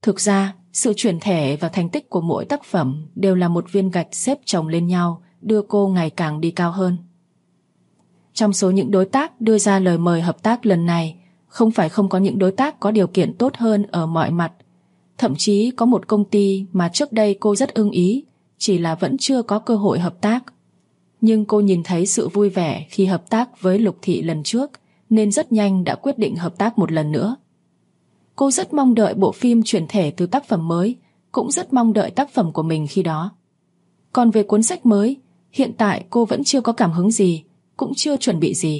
Thực ra, sự chuyển thể và thành tích của mỗi tác phẩm đều là một viên gạch xếp chồng lên nhau, đưa cô ngày càng đi cao hơn. Trong số những đối tác đưa ra lời mời hợp tác lần này, không phải không có những đối tác có điều kiện tốt hơn ở mọi mặt. Thậm chí có một công ty mà trước đây cô rất ưng ý, chỉ là vẫn chưa có cơ hội hợp tác. Nhưng cô nhìn thấy sự vui vẻ khi hợp tác với Lục Thị lần trước, nên rất nhanh đã quyết định hợp tác một lần nữa. Cô rất mong đợi bộ phim chuyển thể từ tác phẩm mới, cũng rất mong đợi tác phẩm của mình khi đó. Còn về cuốn sách mới, hiện tại cô vẫn chưa có cảm hứng gì, cũng chưa chuẩn bị gì.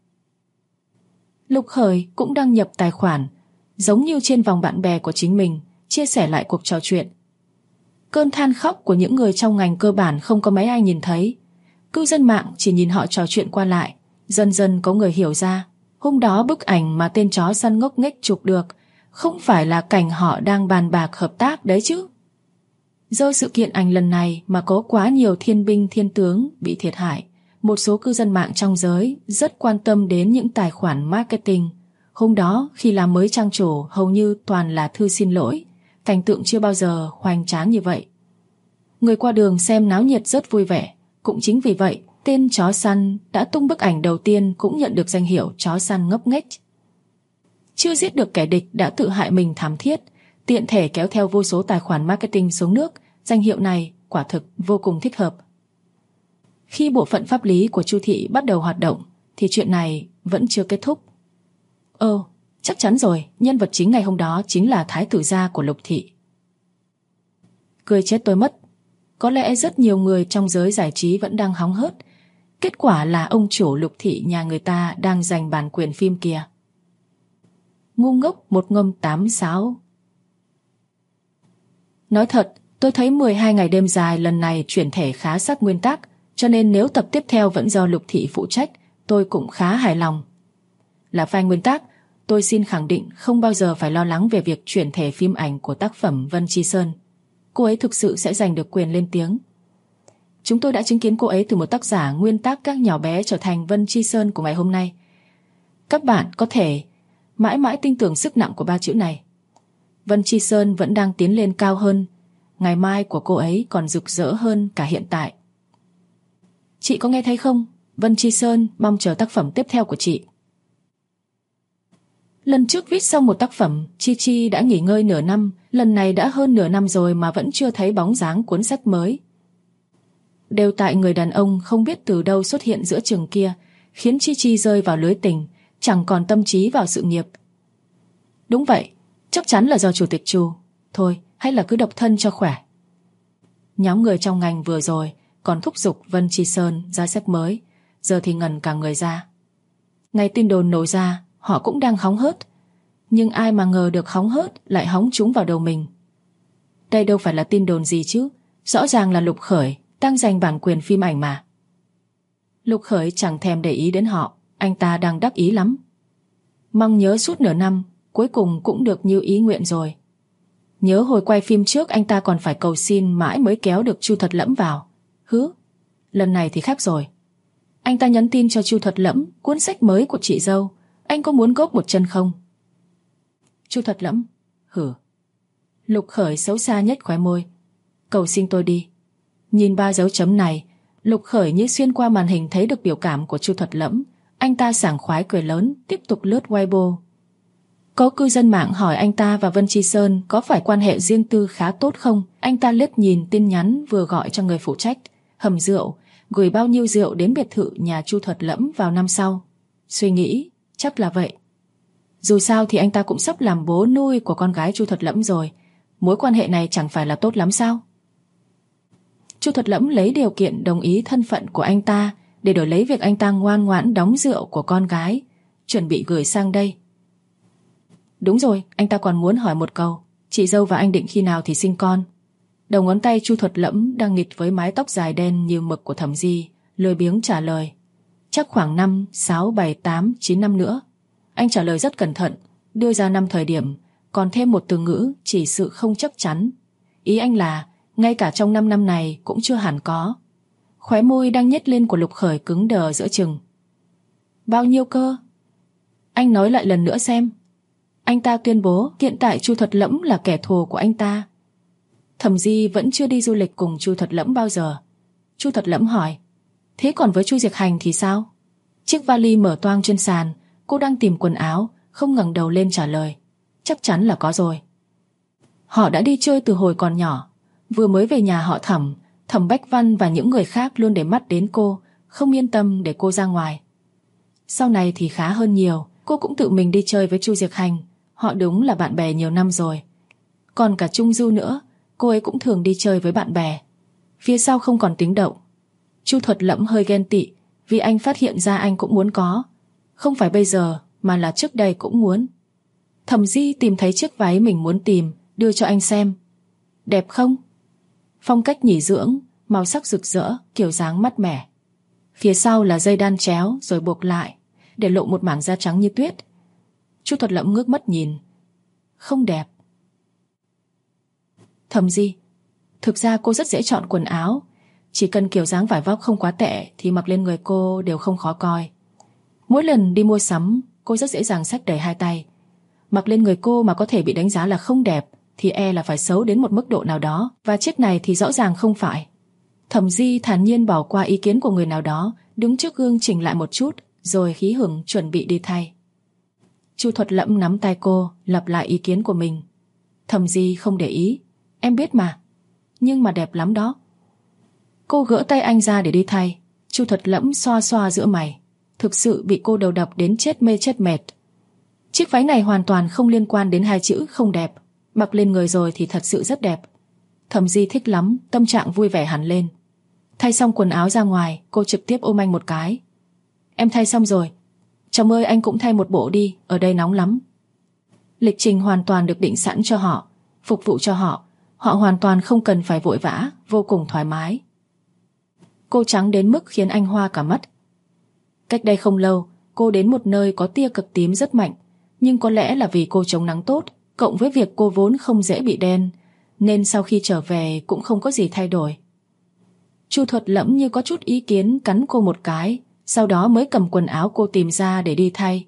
Lục Khởi cũng đăng nhập tài khoản, giống như trên vòng bạn bè của chính mình, chia sẻ lại cuộc trò chuyện. Cơn than khóc của những người trong ngành cơ bản không có mấy ai nhìn thấy. Cư dân mạng chỉ nhìn họ trò chuyện qua lại. Dần dần có người hiểu ra, hôm đó bức ảnh mà tên chó săn ngốc nghếch chụp được không phải là cảnh họ đang bàn bạc hợp tác đấy chứ. Do sự kiện ảnh lần này mà có quá nhiều thiên binh thiên tướng bị thiệt hại, một số cư dân mạng trong giới rất quan tâm đến những tài khoản marketing. Hôm đó khi làm mới trang chủ hầu như toàn là thư xin lỗi, cảnh tượng chưa bao giờ hoành tráng như vậy. Người qua đường xem náo nhiệt rất vui vẻ. Cũng chính vì vậy, tên chó săn đã tung bức ảnh đầu tiên cũng nhận được danh hiệu chó săn ngốc nghếch. Chưa giết được kẻ địch đã tự hại mình thảm thiết, tiện thể kéo theo vô số tài khoản marketing xuống nước. Danh hiệu này quả thực vô cùng thích hợp. Khi bộ phận pháp lý của Chu Thị bắt đầu hoạt động thì chuyện này vẫn chưa kết thúc. Chắc chắn rồi, nhân vật chính ngày hôm đó chính là thái tử gia của Lục Thị. Cười chết tôi mất. Có lẽ rất nhiều người trong giới giải trí vẫn đang hóng hớt. Kết quả là ông chủ Lục Thị nhà người ta đang giành bản quyền phim kìa. Ngu ngốc một ngông 8 sáo. Nói thật, tôi thấy 12 ngày đêm dài lần này chuyển thể khá sát nguyên tắc, cho nên nếu tập tiếp theo vẫn do Lục Thị phụ trách, tôi cũng khá hài lòng. Là fan nguyên tắc, tôi xin khẳng định không bao giờ phải lo lắng về việc chuyển thể phim ảnh của tác phẩm Vân Chi Sơn. Cô ấy thực sự sẽ giành được quyền lên tiếng. Chúng tôi đã chứng kiến cô ấy từ một tác giả nguyên tác các nhỏ bé trở thành Vân Chi Sơn của ngày hôm nay. Các bạn có thể mãi mãi tin tưởng sức nặng của ba chữ này. Vân Chi Sơn vẫn đang tiến lên cao hơn. Ngày mai của cô ấy còn rực rỡ hơn cả hiện tại. Chị có nghe thấy không? Vân Chi Sơn mong chờ tác phẩm tiếp theo của chị. Lần trước viết xong một tác phẩm, Chi Chi đã nghỉ ngơi nửa năm. Lần này đã hơn nửa năm rồi mà vẫn chưa thấy bóng dáng cuốn sách mới. Đều tại người đàn ông không biết từ đâu xuất hiện giữa chừng kia, khiến Chi Chi rơi vào lưới tình, chẳng còn tâm trí vào sự nghiệp. Đúng vậy, chắc chắn là do Chủ tịch Chu. Thôi, hay là cứ độc thân cho khỏe. Nhóm người trong ngành vừa rồi còn thúc giục Vân Chi Sơn ra sách mới, giờ thì ngần cả người ra. Ngày tin đồn nổ ra, họ cũng đang hóng hớt. Nhưng ai mà ngờ được hóng hớt lại hóng trúng vào đầu mình. Đây đâu phải là tin đồn gì chứ, rõ ràng là Lục Khởi đang giành bản quyền phim ảnh mà. Lục Khởi chẳng thèm để ý đến họ, anh ta đang đắc ý lắm. Mong nhớ suốt nửa năm, cuối cùng cũng được như ý nguyện rồi. Nhớ hồi quay phim trước anh ta còn phải cầu xin mãi mới kéo được Chu Thật Lẫm vào. Lần này thì khác rồi. Anh ta nhắn tin cho Chu Thật Lẫm cuốn sách mới của chị dâu, anh có muốn góp một chân không? Chu Thật Lẫm, Lục Khởi xấu xa nhất khóe môi. Cầu xin tôi đi. Nhìn 3 dấu chấm này, Lục Khởi như xuyên qua màn hình thấy được biểu cảm của Chu Thật Lẫm. Anh ta sảng khoái cười lớn, tiếp tục lướt Weibo. Có cư dân mạng hỏi anh ta và Vân Chi Sơn có phải quan hệ riêng tư khá tốt không. Anh ta liếc nhìn tin nhắn vừa gọi cho người phụ trách hầm rượu, gửi bao nhiêu rượu đến biệt thự nhà Chu Thật Lẫm vào năm sau. Suy nghĩ, chắc là vậy. Dù sao thì anh ta cũng sắp làm bố nuôi của con gái Chu Thật Lẫm rồi. Mối quan hệ này chẳng phải là tốt lắm sao? Chu Thật Lẫm lấy điều kiện đồng ý thân phận của anh ta để đổi lấy việc anh ta ngoan ngoãn đóng rượu của con gái, chuẩn bị gửi sang đây. Đúng rồi, anh ta còn muốn hỏi một câu, chị dâu và anh định khi nào thì sinh con? Đầu ngón tay Chu Thật Lẫm đang nghịch với mái tóc dài đen như mực của Thẩm Di, lười biếng trả lời. Chắc khoảng 5, 6, 7, 8, 9 năm nữa. Anh trả lời rất cẩn thận, đưa ra 5 thời điểm, còn thêm một từ ngữ chỉ sự không chắc chắn. Ý anh là ngay cả trong 5 năm này cũng chưa hẳn có. Khóe môi đang nhếch lên của Lục Khởi cứng đờ giữa chừng. Bao nhiêu cơ? Anh nói lại lần nữa xem. Anh ta tuyên bố hiện tại Chu Thuật Lẫm là kẻ thù của anh ta. Thẩm Di vẫn chưa đi du lịch cùng Chu Thuật Lẫm bao giờ. Chu Thuật Lẫm hỏi, thế còn với Chu Diệc Hành thì sao? Chiếc vali mở toang trên sàn, cô đang tìm quần áo, không ngẩng đầu lên trả lời, chắc chắn là có rồi. Họ đã đi chơi từ hồi còn nhỏ. Vừa mới về nhà họ Thẩm, Thẩm Bách Văn và những người khác luôn để mắt đến cô, không yên tâm để cô ra ngoài. Sau này thì khá hơn nhiều, cô cũng tự mình đi chơi với Chu Diệc Hành. Họ đúng là bạn bè nhiều năm rồi. Còn cả Trung Du nữa, cô ấy cũng thường đi chơi với bạn bè. Phía sau không còn tiếng động. Chu Thuật Lẫm hơi ghen tị vì anh phát hiện ra anh cũng muốn có. Không phải bây giờ mà là trước đây cũng muốn. Thẩm Di tìm thấy chiếc váy mình muốn tìm, đưa cho anh xem. Đẹp không? Phong cách nghỉ dưỡng, màu sắc rực rỡ, kiểu dáng mát mẻ. Phía sau là dây đan chéo rồi buộc lại, để lộ một mảng da trắng như tuyết. Chu Thuật Lẫm ngước mắt nhìn. Không đẹp. Thẩm Di, thực ra cô rất dễ chọn quần áo. Chỉ cần kiểu dáng vải vóc không quá tệ thì mặc lên người cô đều không khó coi. Mỗi lần đi mua sắm, cô rất dễ dàng xách đầy hai tay. Mặc lên người cô mà có thể bị đánh giá là không đẹp thì e là phải xấu đến một mức độ nào đó, và chiếc này thì rõ ràng không phải. Thẩm Di thản nhiên bỏ qua ý kiến của người nào đó, đứng trước gương chỉnh lại một chút, rồi hí hửng chuẩn bị đi thay. Chu Thuật Lẫm nắm tay cô, lặp lại ý kiến của mình. Thẩm Di không để ý, em biết mà, nhưng mà đẹp lắm đó. Cô gỡ tay anh ra để đi thay. Chu Thuật Lẫm xoa xoa giữa mày, thực sự bị cô đầu độc đến chết mê chết mệt. Chiếc váy này hoàn toàn không liên quan đến hai chữ không đẹp, mặc lên người rồi thì thật sự rất đẹp. Thẩm Di thích lắm, tâm trạng vui vẻ hẳn lên. Thay xong quần áo ra ngoài, cô trực tiếp ôm anh một cái. Em thay xong rồi. Chồng ơi, anh cũng thay một bộ đi, ở đây nóng lắm. Lịch trình hoàn toàn được định sẵn cho họ, phục vụ cho họ. Họ hoàn toàn không cần phải vội vã, vô cùng thoải mái. Cô trắng đến mức khiến anh hoa cả mắt. Cách đây không lâu, cô đến một nơi có tia cực tím rất mạnh, nhưng có lẽ là vì cô chống nắng tốt, cộng với việc cô vốn không dễ bị đen, nên sau khi trở về cũng không có gì thay đổi. Chu Thuật Lẫm như có chút ý kiến cắn cô một cái, sau đó mới cầm quần áo cô tìm ra để đi thay.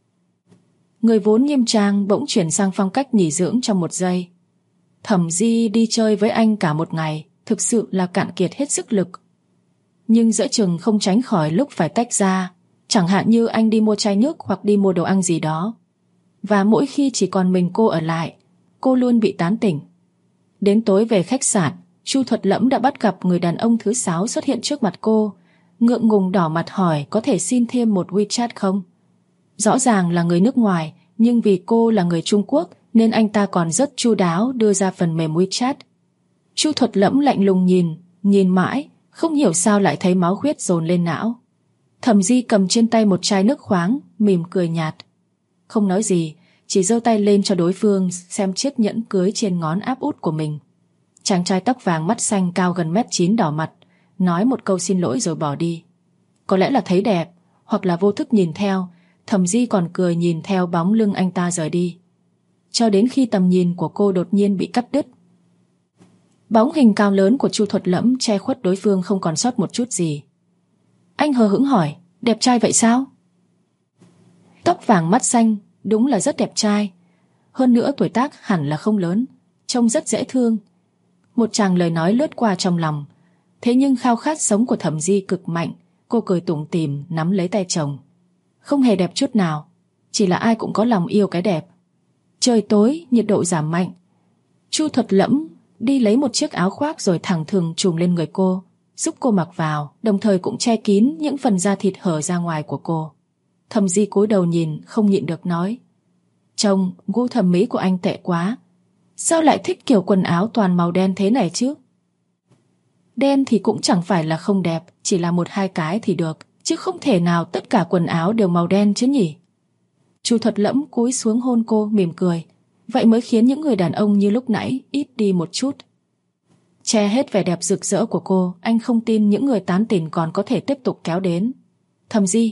Người vốn nghiêm trang bỗng chuyển sang phong cách nghỉ dưỡng trong một giây. Thẩm Di đi chơi với anh cả một ngày, thực sự là cạn kiệt hết sức lực. Nhưng giữa chừng không tránh khỏi lúc phải tách ra, chẳng hạn như anh đi mua chai nước hoặc đi mua đồ ăn gì đó. Và mỗi khi chỉ còn mình cô ở lại, cô luôn bị tán tỉnh. Đến tối về khách sạn, Chu Thuật Lẫm đã bắt gặp người đàn ông thứ 6 xuất hiện trước mặt cô, ngượng ngùng đỏ mặt hỏi có thể xin thêm một WeChat không. Rõ ràng là người nước ngoài, nhưng vì cô là người Trung Quốc nên anh ta còn rất chu đáo đưa ra phần mềm WeChat. Chu Thuật Lẫm lạnh lùng nhìn mãi, không hiểu sao lại thấy máu huyết dồn lên não. Thẩm Di cầm trên tay một chai nước khoáng, mỉm cười nhạt. Không nói gì, chỉ giơ tay lên cho đối phương xem chiếc nhẫn cưới trên ngón áp út của mình. Chàng trai tóc vàng mắt xanh cao gần 1m9 đỏ mặt, nói một câu xin lỗi rồi bỏ đi. Có lẽ là thấy đẹp, hoặc là vô thức nhìn theo, Thẩm Di còn cười nhìn theo bóng lưng anh ta rời đi. Cho đến khi tầm nhìn của cô đột nhiên bị cắt đứt. Bóng hình cao lớn của Chu Thuật Lẫm che khuất đối phương không còn sót một chút gì. Anh hờ hững hỏi, đẹp trai vậy sao? Tóc vàng mắt xanh, đúng là rất đẹp trai. Hơn nữa tuổi tác hẳn là không lớn, trông rất dễ thương. Một tràng lời nói lướt qua trong lòng. Thế nhưng khao khát sống của Thẩm Di cực mạnh. Cô cười tủm tỉm nắm lấy tay chồng. Không hề đẹp chút nào, chỉ là ai cũng có lòng yêu cái đẹp. Trời tối, nhiệt độ giảm mạnh. Chu Thuật Lẫm đi lấy một chiếc áo khoác rồi thẳng thừng trùm lên người cô, giúp cô mặc vào, đồng thời cũng che kín những phần da thịt hở ra ngoài của cô. Thẩm Di cúi đầu nhìn, không nhịn được nói, chồng, gu thẩm mỹ của anh tệ quá. Sao lại thích kiểu quần áo toàn màu đen thế này chứ? Đen thì cũng chẳng phải là không đẹp, chỉ là một hai cái thì được, chứ không thể nào tất cả quần áo đều màu đen chứ nhỉ? Chu Thuật Lẫm cúi xuống hôn cô, mỉm cười. Vậy mới khiến những người đàn ông như lúc nãy ít đi một chút. Che hết vẻ đẹp rực rỡ của cô, anh không tin những người tán tỉnh còn có thể tiếp tục kéo đến. Thẩm Di.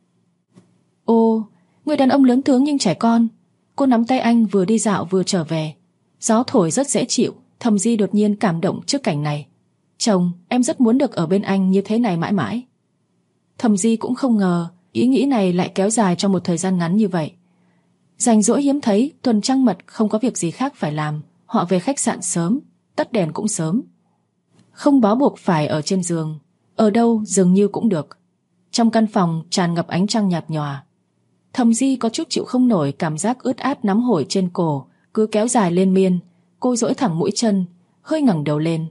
Ô, người đàn ông lớn tướng nhưng trẻ con. Cô nắm tay anh vừa đi dạo vừa trở về. Gió thổi rất dễ chịu. Thẩm Di đột nhiên cảm động trước cảnh này. Chồng, em rất muốn được ở bên anh như thế này mãi mãi. Thẩm Di cũng không ngờ ý nghĩ này lại kéo dài trong một thời gian ngắn như vậy. Rảnh rỗi hiếm thấy, tuần trăng mật không có việc gì khác phải làm, họ về khách sạn sớm, tắt đèn cũng sớm. Không bó buộc phải ở trên giường, ở đâu dường như cũng được. Trong căn phòng tràn ngập ánh trăng nhạt nhòa. Thẩm Di có chút chịu không nổi cảm giác ướt át nóng hổi trên cổ, cứ kéo dài lên miên. Cô duỗi thẳng mũi chân, hơi ngẩng đầu lên.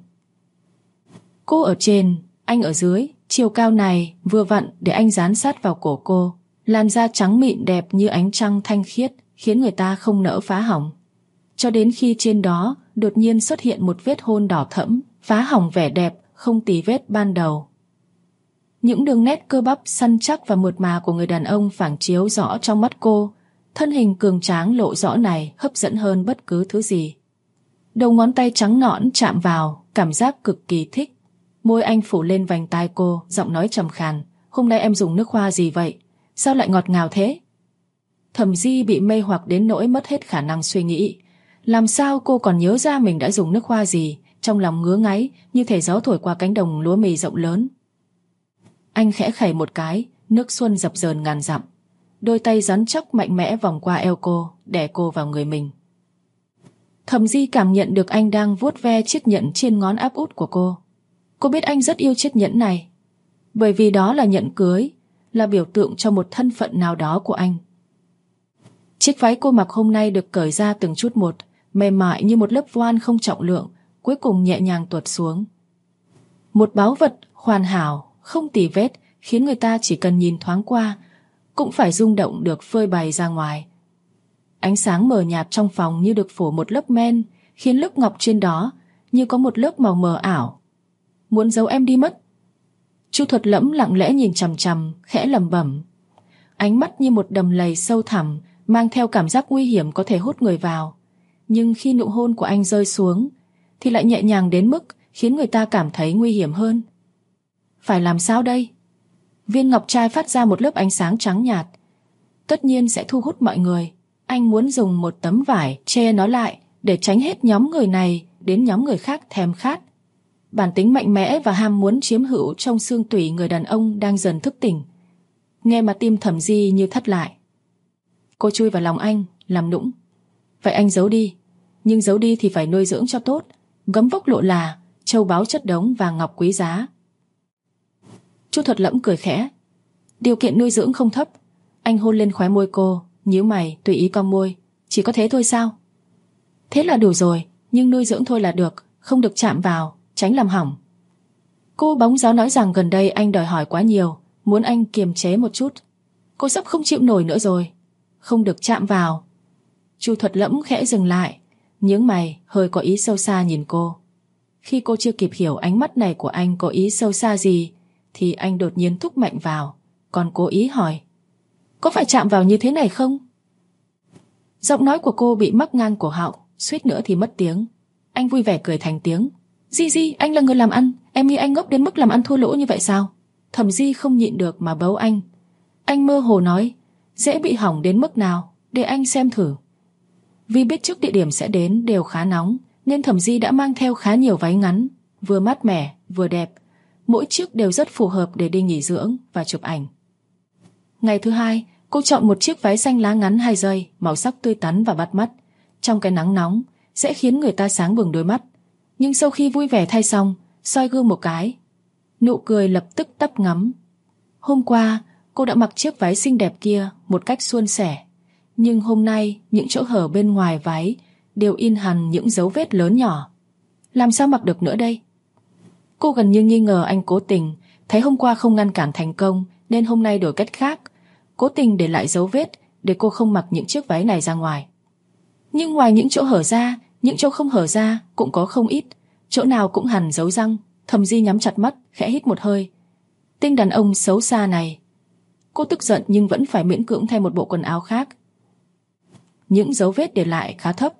Cô ở trên, anh ở dưới, chiều cao này vừa vặn để anh dán sát vào cổ cô. Làn da trắng mịn đẹp như ánh trăng thanh khiết, khiến người ta không nỡ phá hỏng. Cho đến khi trên đó đột nhiên xuất hiện một vết hôn đỏ thẫm, phá hỏng vẻ đẹp không tì vết ban đầu. Những đường nét cơ bắp săn chắc và mượt mà của người đàn ông phản chiếu rõ trong mắt cô. Thân hình cường tráng lộ rõ này hấp dẫn hơn bất cứ thứ gì. Đầu ngón tay trắng nõn chạm vào, cảm giác cực kỳ thích. Môi anh phủ lên vành tai cô, giọng nói trầm khàn. Hôm nay em dùng nước hoa gì vậy? Sao lại ngọt ngào thế? Thẩm Di bị mê hoặc đến nỗi mất hết khả năng suy nghĩ. Làm sao cô còn nhớ ra mình đã dùng nước hoa gì? Trong lòng ngứa ngáy như thể gió thổi qua cánh đồng lúa mì rộng lớn. Anh khẽ khẩy một cái, nước xuân dập dờn ngàn dặm. Đôi tay rắn chắc mạnh mẽ vòng qua eo cô, đè cô vào người mình. Thẩm Di cảm nhận được anh đang vuốt ve chiếc nhẫn trên ngón áp út của cô. Cô biết anh rất yêu chiếc nhẫn này, bởi vì đó là nhẫn cưới, là biểu tượng cho một thân phận nào đó của anh. Chiếc váy cô mặc hôm nay được cởi ra từng chút một, mềm mại như một lớp voan không trọng lượng, cuối cùng nhẹ nhàng tuột xuống. Một báu vật hoàn hảo, không tì vết, khiến người ta chỉ cần nhìn thoáng qua cũng phải rung động được phơi bày ra ngoài. Ánh sáng mờ nhạt trong phòng như được phủ một lớp men, khiến lớp ngọc trên đó như có một lớp màu mờ ảo. Muốn giấu em đi mất? Chu Thuật Lẫm lặng lẽ nhìn chằm chằm, khẽ lẩm bẩm. Ánh mắt như một đầm lầy sâu thẳm, mang theo cảm giác nguy hiểm có thể hút người vào. Nhưng khi nụ hôn của anh rơi xuống thì lại nhẹ nhàng đến mức khiến người ta cảm thấy nguy hiểm hơn. Phải làm sao đây? Viên ngọc trai phát ra một lớp ánh sáng trắng nhạt, tất nhiên sẽ thu hút mọi người. Anh muốn dùng một tấm vải che nó lại để tránh hết nhóm người này đến nhóm người khác thèm khát. Bản tính mạnh mẽ và ham muốn chiếm hữu trong xương tủy người đàn ông đang dần thức tỉnh. Nghe mà tim Thẩm Di như thắt lại. Cô chui vào lòng anh, làm nũng. Vậy anh giấu đi, nhưng giấu đi thì phải nuôi dưỡng cho tốt, gấm vóc lộ là, châu báu chất đống vàng ngọc quý giá. Chu Thuật Lẫm cười khẽ. Điều kiện nuôi dưỡng không thấp. Anh hôn lên khóe môi cô, nhíu mày, tùy ý cong môi. Chỉ có thế thôi sao? Thế là đủ rồi, nhưng nuôi dưỡng thôi là được, không được chạm vào, tránh làm hỏng. Cô bóng gió nói rằng gần đây anh đòi hỏi quá nhiều, muốn anh kiềm chế một chút. Cô sắp không chịu nổi nữa rồi. Không được chạm vào. Chu Thuật Lẫm khẽ dừng lại, nhướng mày, hơi có ý sâu xa nhìn cô. Khi cô chưa kịp hiểu ánh mắt này của anh có ý sâu xa gì, thì anh đột nhiên thúc mạnh vào, còn cố ý hỏi. Có phải chạm vào như thế này không? Giọng nói của cô bị mắc ngang cổ họng, suýt nữa thì mất tiếng. Anh vui vẻ cười thành tiếng. Di, anh là người làm ăn, em nghĩ anh ngốc đến mức làm ăn thua lỗ như vậy sao? Thẩm Di không nhịn được mà bấu anh. Anh mơ hồ nói, dễ bị hỏng đến mức nào, để anh xem thử. Vì biết trước địa điểm sẽ đến đều khá nóng, nên Thẩm Di đã mang theo khá nhiều váy ngắn, vừa mát mẻ, vừa đẹp. Mỗi chiếc đều rất phù hợp để đi nghỉ dưỡng và chụp ảnh. Ngày thứ hai, cô chọn một chiếc váy xanh lá ngắn 2 giây, màu sắc tươi tắn và bắt mắt. Trong cái nắng nóng, sẽ khiến người ta sáng bừng đôi mắt. Nhưng sau khi vui vẻ thay xong, soi gương một cái, nụ cười lập tức tấp ngắm. Hôm qua, cô đã mặc chiếc váy xinh đẹp kia một cách suôn sẻ. Nhưng hôm nay, những chỗ hở bên ngoài váy đều in hằn những dấu vết lớn nhỏ. Làm sao mặc được nữa đây? Cô gần như nghi ngờ anh cố tình, thấy hôm qua không ngăn cản thành công nên hôm nay đổi cách khác, cố tình để lại dấu vết để cô không mặc những chiếc váy này ra ngoài. Nhưng ngoài những chỗ hở ra, những chỗ không hở ra cũng có không ít, chỗ nào cũng hằn dấu răng. Thẩm Di nhắm chặt mắt, khẽ hít một hơi. Tên đàn ông xấu xa này. Cô tức giận nhưng vẫn phải miễn cưỡng thay một bộ quần áo khác. Những dấu vết để lại khá thấp.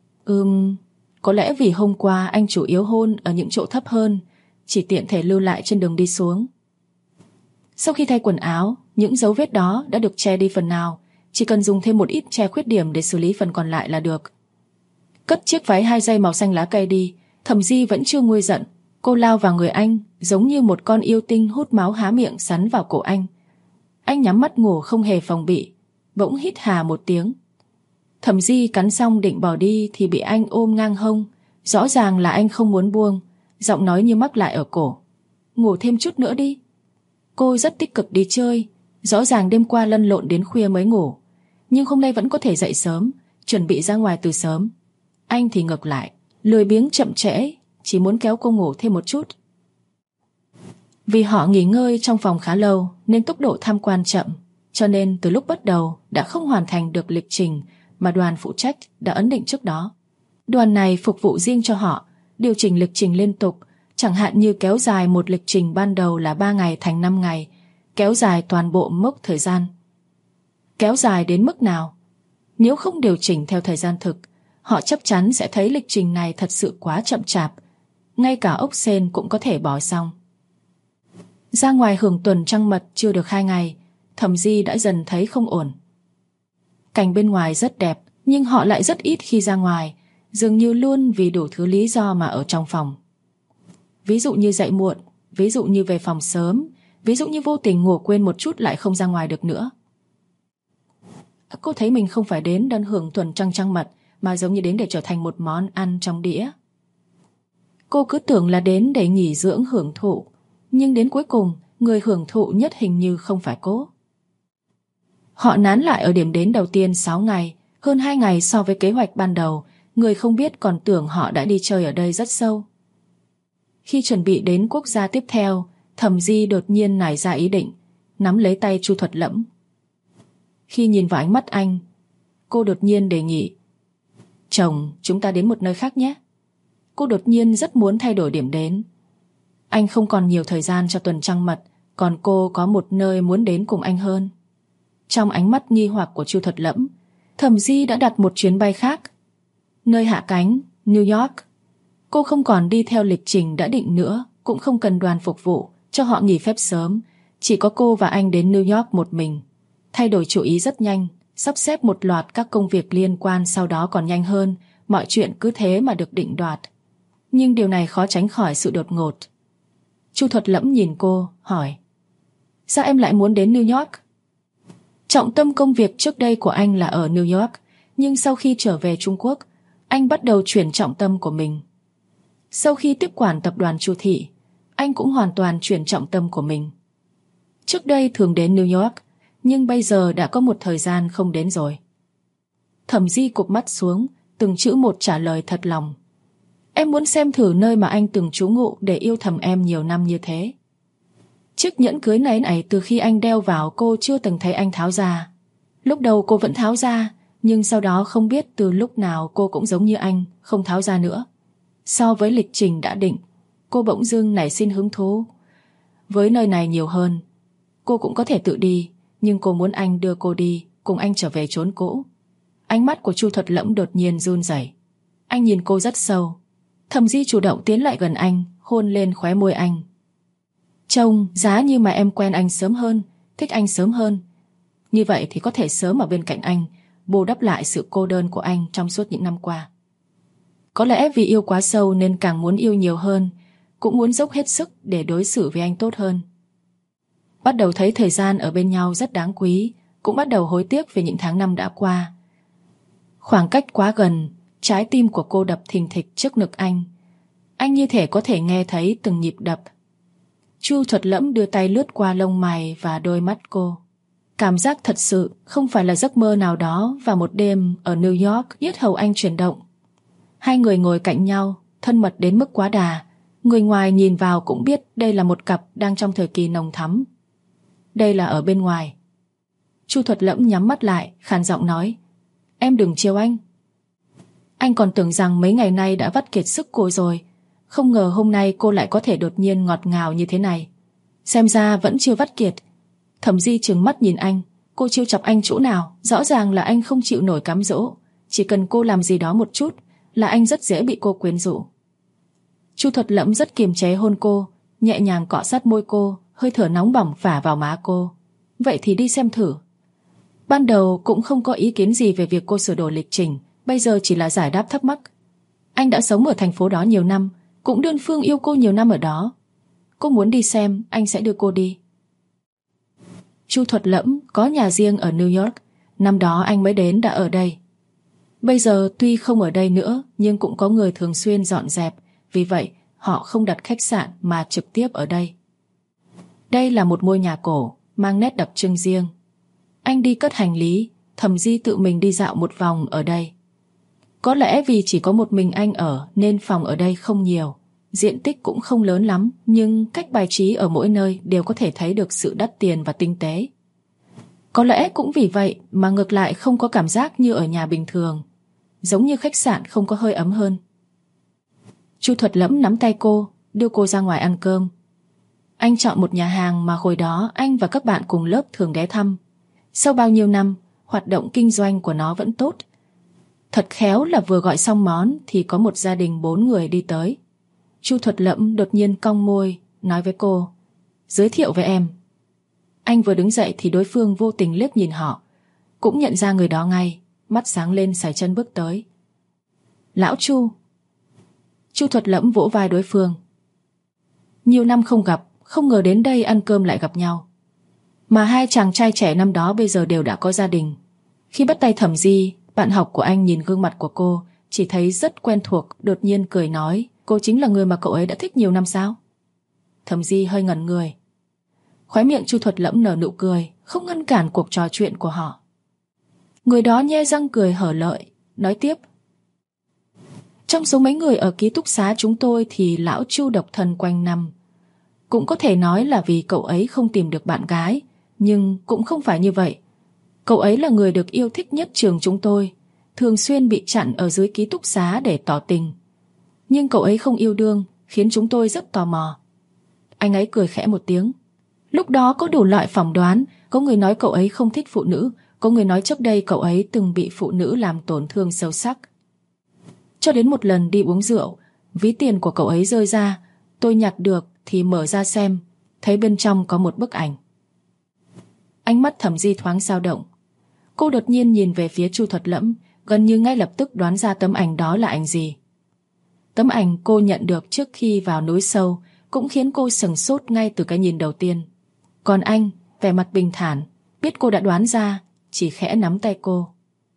Có lẽ vì hôm qua anh chủ yếu hôn ở những chỗ thấp hơn, chỉ tiện thể lưu lại trên đường đi xuống. Sau khi thay quần áo, những dấu vết đó đã được che đi phần nào, chỉ cần dùng thêm một ít che khuyết điểm để xử lý phần còn lại là được. Cất chiếc váy 2 giây màu xanh lá cây đi, Thẩm Di vẫn chưa nguôi giận. Cô lao vào người anh, giống như một con yêu tinh hút máu há miệng sắn vào cổ anh. Anh nhắm mắt ngủ không hề phòng bị, bỗng hít hà một tiếng. Thẩm Di cắn xong định bỏ đi thì bị anh ôm ngang hông. Rõ ràng là anh không muốn buông, giọng nói như mắc lại ở cổ. Ngủ thêm chút nữa đi. Cô rất tích cực đi chơi, rõ ràng đêm qua lăn lộn đến khuya mới ngủ, nhưng hôm nay vẫn có thể dậy sớm, chuẩn bị ra ngoài từ sớm. Anh thì ngược lại, lười biếng chậm trễ, chỉ muốn kéo cô ngủ thêm một chút. Vì họ nghỉ ngơi trong phòng khá lâu nên tốc độ tham quan chậm, cho nên từ lúc bắt đầu đã không hoàn thành được lịch trình mà đoàn phụ trách đã ấn định trước đó. Đoàn này phục vụ riêng cho họ, điều chỉnh lịch trình liên tục, chẳng hạn như kéo dài một lịch trình ban đầu là 3 ngày thành 5 ngày, kéo dài toàn bộ mốc thời gian. Kéo dài đến mức nào? Nếu không điều chỉnh theo thời gian thực, họ chắc chắn sẽ thấy lịch trình này thật sự quá chậm chạp, ngay cả ốc sên cũng có thể bỏ xong. Ra ngoài hưởng tuần trăng mật chưa được 2 ngày, Thẩm Di đã dần thấy không ổn. Cảnh bên ngoài rất đẹp, nhưng họ lại rất ít khi ra ngoài, dường như luôn vì đủ thứ lý do mà ở trong phòng. Ví dụ như dậy muộn, ví dụ như về phòng sớm, ví dụ như vô tình ngủ quên một chút lại không ra ngoài được nữa. Cô thấy mình không phải đến đơn hưởng tuần trăng mật, mà giống như đến để trở thành một món ăn trong đĩa. Cô cứ tưởng là đến để nghỉ dưỡng hưởng thụ, nhưng đến cuối cùng người hưởng thụ nhất hình như không phải cô. Họ nán lại ở điểm đến đầu tiên 6 ngày, hơn 2 ngày so với kế hoạch ban đầu. Người không biết còn tưởng họ đã đi chơi ở đây rất sâu. Khi chuẩn bị đến quốc gia tiếp theo, Thẩm Di đột nhiên nảy ra ý định nắm lấy tay Chu Thuật Lẫm. Khi nhìn vào ánh mắt anh, cô đột nhiên đề nghị: Chồng, chúng ta đến một nơi khác nhé. Cô đột nhiên rất muốn thay đổi điểm đến. Anh không còn nhiều thời gian cho tuần trăng mật, còn cô có một nơi muốn đến cùng anh hơn. Trong ánh mắt nghi hoặc của Chu Thuật Lẫm, Thẩm Di đã đặt một chuyến bay khác. Nơi hạ cánh, New York. Cô không còn đi theo lịch trình đã định nữa, cũng không cần đoàn phục vụ cho họ nghỉ phép sớm. Chỉ có cô và anh đến New York một mình. Thay đổi chủ ý rất nhanh, sắp xếp một loạt các công việc liên quan sau đó còn nhanh hơn. Mọi chuyện cứ thế mà được định đoạt. Nhưng điều này khó tránh khỏi sự đột ngột. Chu Thuật Lẫm nhìn cô, hỏi: Sao em lại muốn đến New York? Trọng tâm công việc trước đây của anh là ở New York, nhưng sau khi trở về Trung Quốc, anh bắt đầu chuyển trọng tâm của mình. Sau khi tiếp quản tập đoàn Chu Thị, anh cũng hoàn toàn chuyển trọng tâm của mình. Trước đây thường đến New York, nhưng bây giờ đã có một thời gian không đến rồi. Thẩm Di cụp mắt xuống, từng chữ một trả lời thật lòng. Em muốn xem thử nơi mà anh từng trú ngụ để yêu thầm em nhiều năm như thế. Chiếc nhẫn cưới này từ khi anh đeo vào cô chưa từng thấy anh tháo ra. Lúc đầu cô vẫn tháo ra, nhưng sau đó không biết từ lúc nào cô cũng giống như anh, không tháo ra nữa. So với lịch trình đã định, cô bỗng dưng nảy sinh hứng thú với nơi này nhiều hơn. Cô cũng có thể tự đi, nhưng cô muốn anh đưa cô đi, cùng anh trở về chốn cũ. Ánh mắt của Chu Thuật Lẫm đột nhiên run rẩy. Anh nhìn cô rất sâu. Thẩm Di chủ động tiến lại gần anh, hôn lên khóe môi anh. Trông giá như mà em quen anh sớm hơn, thích anh sớm hơn. Như vậy thì có thể sớm ở bên cạnh anh, bù đắp lại sự cô đơn của anh trong suốt những năm qua. Có lẽ vì yêu quá sâu nên càng muốn yêu nhiều hơn, cũng muốn dốc hết sức để đối xử với anh tốt hơn. Bắt đầu thấy thời gian ở bên nhau rất đáng quý, cũng bắt đầu hối tiếc về những tháng năm đã qua. Khoảng cách quá gần, trái tim của cô đập thình thịch trước ngực anh. Anh như thể có thể nghe thấy từng nhịp đập. Chu Thuật Lẫm đưa tay lướt qua lông mày và đôi mắt cô. Cảm giác thật sự không phải là giấc mơ nào đó vào một đêm ở New York. Yết hầu anh chuyển động. Hai người ngồi cạnh nhau, thân mật đến mức quá đà. Người ngoài nhìn vào cũng biết đây là một cặp đang trong thời kỳ nồng thắm. Đây là ở bên ngoài. Chu Thuật Lẫm nhắm mắt lại, khàn giọng nói: Em đừng chiều anh. Anh còn tưởng rằng mấy ngày nay đã vắt kiệt sức cô rồi, không ngờ hôm nay cô lại có thể đột nhiên ngọt ngào như thế này. Xem ra vẫn chưa vắt kiệt. Thẩm Di trừng mắt nhìn anh. Cô trêu chọc anh chỗ nào? Rõ ràng là anh không chịu nổi cám dỗ. Chỉ cần cô làm gì đó một chút là anh rất dễ bị cô quyến rũ. Chu Thuật Lẫm rất kiềm chế hôn cô, nhẹ nhàng cọ sát môi cô, hơi thở nóng bỏng phả vào má cô. Vậy thì đi xem thử. Ban đầu cũng không có ý kiến gì về việc cô sửa đổi lịch trình, bây giờ chỉ là giải đáp thắc mắc. Anh đã sống ở thành phố đó nhiều năm, cũng đơn phương yêu cô nhiều năm ở đó. Cô muốn đi xem, anh sẽ đưa cô đi. Chu Thuật Lẫm có nhà riêng ở New York, năm đó anh mới đến đã ở đây. Bây giờ tuy không ở đây nữa nhưng cũng có người thường xuyên dọn dẹp, vì vậy họ không đặt khách sạn mà trực tiếp ở đây. Đây là một ngôi nhà cổ, mang nét đặc trưng riêng. Anh đi cất hành lý, Thẩm Di tự mình đi dạo một vòng ở đây. Có lẽ vì chỉ có một mình anh ở nên phòng ở đây không nhiều, diện tích cũng không lớn lắm, nhưng cách bài trí ở mỗi nơi đều có thể thấy được sự đắt tiền và tinh tế. Có lẽ cũng vì vậy mà ngược lại không có cảm giác như ở nhà bình thường, giống như khách sạn không có hơi ấm hơn. Chu Thuật Lẫm nắm tay cô, đưa cô ra ngoài ăn cơm. Anh chọn một nhà hàng mà hồi đó anh và các bạn cùng lớp thường ghé thăm. Sau bao nhiêu năm, hoạt động kinh doanh của nó vẫn tốt. Thật khéo là vừa gọi xong món thì có một gia đình 4 người đi tới. Chu Thuật Lẫm đột nhiên cong môi, nói với cô, giới thiệu với em. Anh vừa đứng dậy thì đối phương vô tình liếc nhìn họ, cũng nhận ra người đó ngay, mắt sáng lên sải chân bước tới. Lão Chu. Chu Thuật Lẫm vỗ vai đối phương. Nhiều năm không gặp, không ngờ đến đây ăn cơm lại gặp nhau. Mà hai chàng trai trẻ năm đó bây giờ đều đã có gia đình. Khi bắt tay Thẩm Di, bạn học của anh nhìn gương mặt của cô, chỉ thấy rất quen thuộc, đột nhiên cười nói, cô chính là người mà cậu ấy đã thích nhiều năm sao? Thẩm Di hơi ngẩn người. Khóe miệng Chu Thuật Lẫm nở nụ cười, không ngăn cản cuộc trò chuyện của họ. Người đó nhe răng cười hở lợi, nói tiếp. Trong số mấy người ở ký túc xá chúng tôi thì lão Chu độc thân quanh năm. Cũng có thể nói là vì cậu ấy không tìm được bạn gái, nhưng cũng không phải như vậy. Cậu ấy là người được yêu thích nhất trường chúng tôi, thường xuyên bị chặn ở dưới ký túc xá để tỏ tình. Nhưng cậu ấy không yêu đương, khiến chúng tôi rất tò mò. Anh ấy cười khẽ một tiếng. Lúc đó có đủ loại phỏng đoán, có người nói cậu ấy không thích phụ nữ, có người nói trước đây cậu ấy từng bị phụ nữ làm tổn thương sâu sắc. Cho đến một lần đi uống rượu, ví tiền của cậu ấy rơi ra, tôi nhặt được thì mở ra xem, thấy bên trong có một bức ảnh. Ánh mắt Thẩm Di thoáng dao động. Cô đột nhiên nhìn về phía Chu Thuật Lẫm, gần như ngay lập tức đoán ra tấm ảnh đó là ảnh gì. Tấm ảnh cô nhận được trước khi vào núi sâu cũng khiến cô sửng sốt ngay từ cái nhìn đầu tiên. Còn anh, vẻ mặt bình thản, biết cô đã đoán ra, chỉ khẽ nắm tay cô.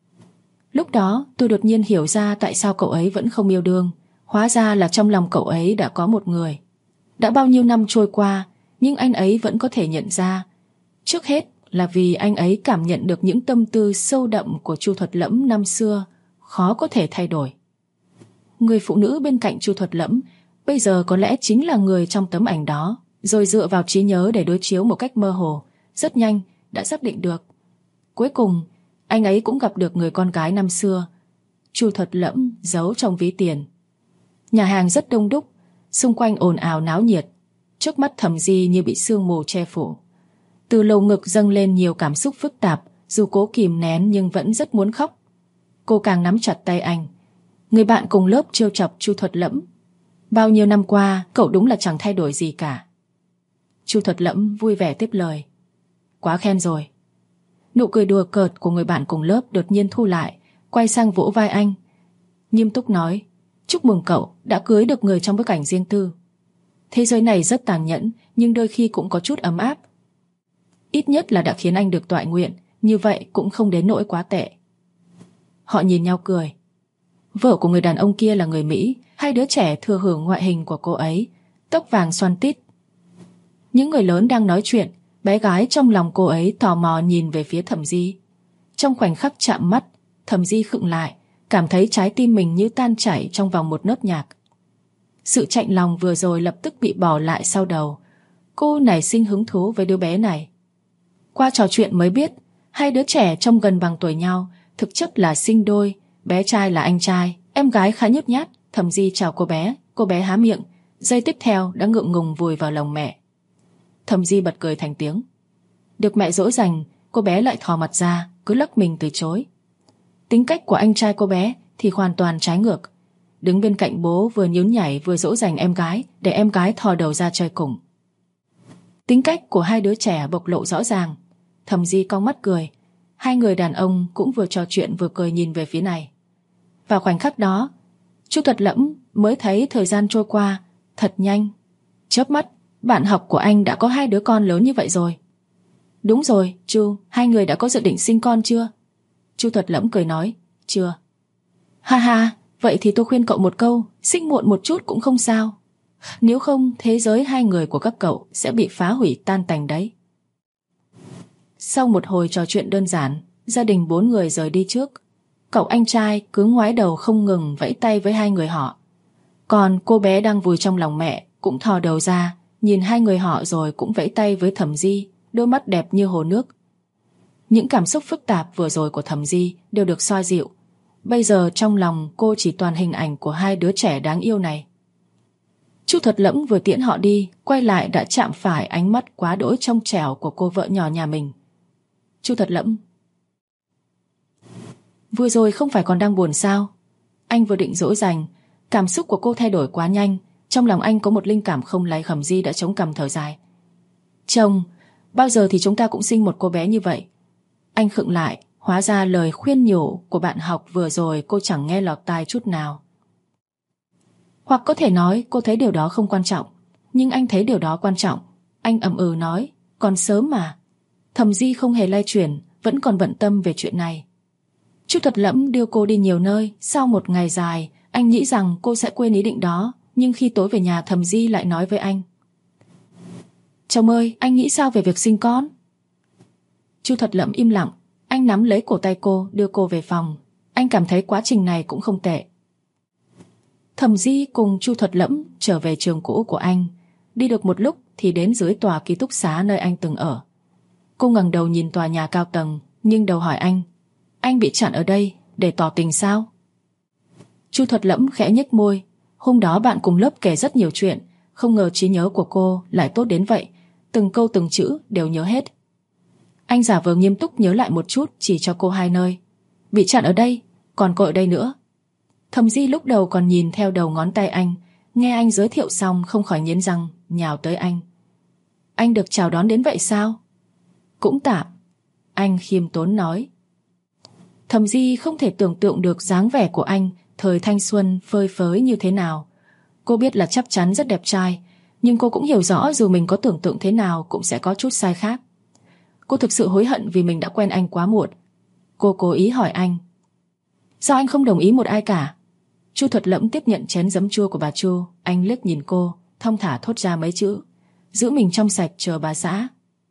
Lúc đó tôi đột nhiên hiểu ra tại sao cậu ấy vẫn không yêu đương. Hóa ra là trong lòng cậu ấy đã có một người. Đã bao nhiêu năm trôi qua, nhưng anh ấy vẫn có thể nhận ra. Trước hết là vì anh ấy cảm nhận được những tâm tư sâu đậm của Chu Thuật Lẫm năm xưa, khó có thể thay đổi. Người phụ nữ bên cạnh Chu Thuật Lẫm bây giờ có lẽ chính là người trong tấm ảnh đó. Rồi dựa vào trí nhớ để đối chiếu một cách mơ hồ, rất nhanh đã xác định được. Cuối cùng anh ấy cũng gặp được người con gái năm xưa, Chu Thuật Lẫm giấu trong ví tiền. Nhà hàng rất đông đúc, xung quanh ồn ào náo nhiệt. Trước mắt Thẩm Di như bị sương mù che phủ. Từ lầu ngực dâng lên nhiều cảm xúc phức tạp, dù cố kìm nén nhưng vẫn rất muốn khóc. Cô càng nắm chặt tay anh. Người bạn cùng lớp trêu chọc Chu Thuật Lẫm. Bao nhiêu năm qua cậu đúng là chẳng thay đổi gì cả. Chu Thuật Lẫm vui vẻ tiếp lời. Quá khen rồi. Nụ cười đùa cợt của người bạn cùng lớp đột nhiên thu lại, quay sang vỗ vai anh, nghiêm túc nói, chúc mừng cậu đã cưới được người trong bức ảnh riêng tư. Thế giới này rất tàn nhẫn, nhưng đôi khi cũng có chút ấm áp. Ít nhất là đã khiến anh được toại nguyện, như vậy cũng không đến nỗi quá tệ. Họ nhìn nhau cười. Vợ của người đàn ông kia là người Mỹ, hai đứa trẻ thừa hưởng ngoại hình của cô ấy, tóc vàng xoăn tít. Những người lớn đang nói chuyện, bé gái trong lòng cô ấy tò mò nhìn về phía Thẩm Di. Trong khoảnh khắc chạm mắt, Thẩm Di khựng lại, cảm thấy trái tim mình như tan chảy trong vòng một nốt nhạc. Sự chạnh lòng vừa rồi lập tức bị bỏ lại sau đầu. Cô nảy sinh hứng thú với đứa bé này. Qua trò chuyện mới biết, hai đứa trẻ trông gần bằng tuổi nhau, thực chất là sinh đôi, bé trai là anh trai, em gái khá nhút nhát. Thẩm Di chào cô bé há miệng, giây tiếp theo đã ngượng ngùng vùi vào lòng mẹ. Thẩm Di bật cười thành tiếng. Được mẹ dỗ dành, cô bé lại thò mặt ra, cứ lắc mình từ chối. Tính cách của anh trai cô bé thì hoàn toàn trái ngược. Đứng bên cạnh bố vừa nhún nhảy vừa dỗ dành em gái, để em gái thò đầu ra chơi cùng. Tính cách của hai đứa trẻ bộc lộ rõ ràng. Thẩm Di cong mắt cười. Hai người đàn ông cũng vừa trò chuyện vừa cười nhìn về phía này. Vào khoảnh khắc đó, Chu Thuật Lẫm mới thấy thời gian trôi qua thật nhanh. Chớp mắt, bạn học của anh đã có hai đứa con lớn như vậy rồi. Đúng rồi, Chu, hai người đã có dự định sinh con chưa? Chu Thuật Lẫm cười nói, chưa. Ha ha, vậy thì tôi khuyên cậu một câu, sinh muộn một chút cũng không sao. Nếu không, thế giới hai người của các cậu sẽ bị phá hủy tan tành đấy. Sau một hồi trò chuyện đơn giản, gia đình 4 người rời đi trước. Cậu anh trai cứ ngoái đầu không ngừng vẫy tay với hai người họ. Còn cô bé đang vùi trong lòng mẹ cũng thò đầu ra, nhìn hai người họ rồi cũng vẫy tay với Thẩm Di, đôi mắt đẹp như hồ nước. Những cảm xúc phức tạp vừa rồi của Thẩm Di đều được xoa dịu. Bây giờ trong lòng cô chỉ toàn hình ảnh của hai đứa trẻ đáng yêu này. Chu Thuật Lẫm vừa tiễn họ đi, quay lại đã chạm phải ánh mắt quá đỗi trong trẻo của cô vợ nhỏ nhà mình. Chu Thuật Lẫm, vừa rồi không phải còn đang buồn sao? Anh vừa định dỗ dành, cảm xúc của cô thay đổi quá nhanh. Trong lòng anh có một linh cảm không lấy. Thẩm Di đã chống cằm thở dài. Chồng, bao giờ thì chúng ta cũng sinh một cô bé như vậy? Anh khựng lại, hóa ra lời khuyên nhủ của bạn học vừa rồi cô chẳng nghe lọt tai chút nào. Hoặc có thể nói cô thấy điều đó không quan trọng, nhưng anh thấy điều đó quan trọng. Anh ậm ừ nói, còn sớm mà. Thẩm Di không hề lay chuyển, vẫn còn bận tâm về chuyện này. Chu Thuật Lẫm đưa cô đi nhiều nơi. Sau một ngày dài, anh nghĩ rằng cô sẽ quên ý định đó. Nhưng khi tối về nhà, Thẩm Di lại nói với anh, chồng ơi, anh nghĩ sao về việc sinh con? Chu Thuật Lẫm im lặng. Anh nắm lấy cổ tay cô, đưa cô về phòng. Anh cảm thấy quá trình này cũng không tệ. Thẩm Di cùng Chu Thuật Lẫm trở về trường cũ của anh. Đi được một lúc thì đến dưới tòa ký túc xá nơi anh từng ở. Cô ngẩng đầu nhìn tòa nhà cao tầng, nhưng đầu hỏi anh bị chặn ở đây để tỏ tình sao? Chu Thuật Lẫm khẽ nhếch môi. Hôm đó bạn cùng lớp kể rất nhiều chuyện, không ngờ trí nhớ của cô lại tốt đến vậy, từng câu từng chữ đều nhớ hết. Anh giả vờ nghiêm túc nhớ lại một chút, chỉ cho cô 2 nơi. Bị chặn ở đây, còn cô ở đây nữa. Thẩm Di lúc đầu còn nhìn theo đầu ngón tay anh, nghe anh giới thiệu xong không khỏi nghiến răng, nhào tới anh. Anh được chào đón đến vậy sao? Cũng tạm, anh khiêm tốn nói. Thẩm Di không thể tưởng tượng được dáng vẻ của anh thời thanh xuân phơi phới như thế nào. Cô biết là chắc chắn rất đẹp trai, nhưng cô cũng hiểu rõ dù mình có tưởng tượng thế nào cũng sẽ có chút sai khác. Cô thực sự hối hận vì mình đã quen anh quá muộn. Cô cố ý hỏi anh, sao anh không đồng ý một ai cả? Chu Thuật Lẫm tiếp nhận chén giấm chua của bà Chu. Anh liếc nhìn cô, thong thả thốt ra mấy chữ, giữ mình trong sạch chờ bà xã.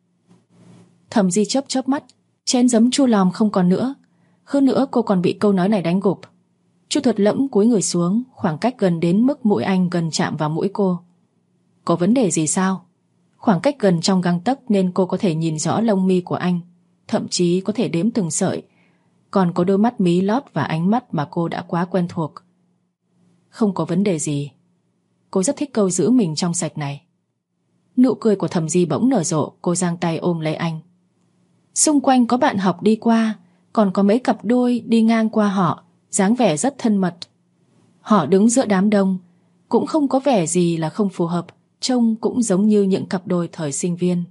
Thẩm Di chớp chớp mắt. Chén giấm chua lòm không còn nữa. Hơn nữa cô còn bị câu nói này đánh gục. Chu Thuật Lẫm cúi người xuống, khoảng cách gần đến mức mũi anh gần chạm vào mũi cô. Có vấn đề gì sao? Khoảng cách gần trong gang tấc nên cô có thể nhìn rõ lông mi của anh, thậm chí có thể đếm từng sợi. Còn có đôi mắt mí lót và ánh mắt mà cô đã quá quen thuộc. Không có vấn đề gì. Cô rất thích câu giữ mình trong sạch này. Nụ cười của Thẩm Di bỗng nở rộ. Cô giang tay ôm lấy anh. Xung quanh có bạn học đi qua, còn có mấy cặp đôi đi ngang qua họ, dáng vẻ rất thân mật. Họ đứng giữa đám đông, cũng không có vẻ gì là không phù hợp, trông cũng giống như những cặp đôi thời sinh viên.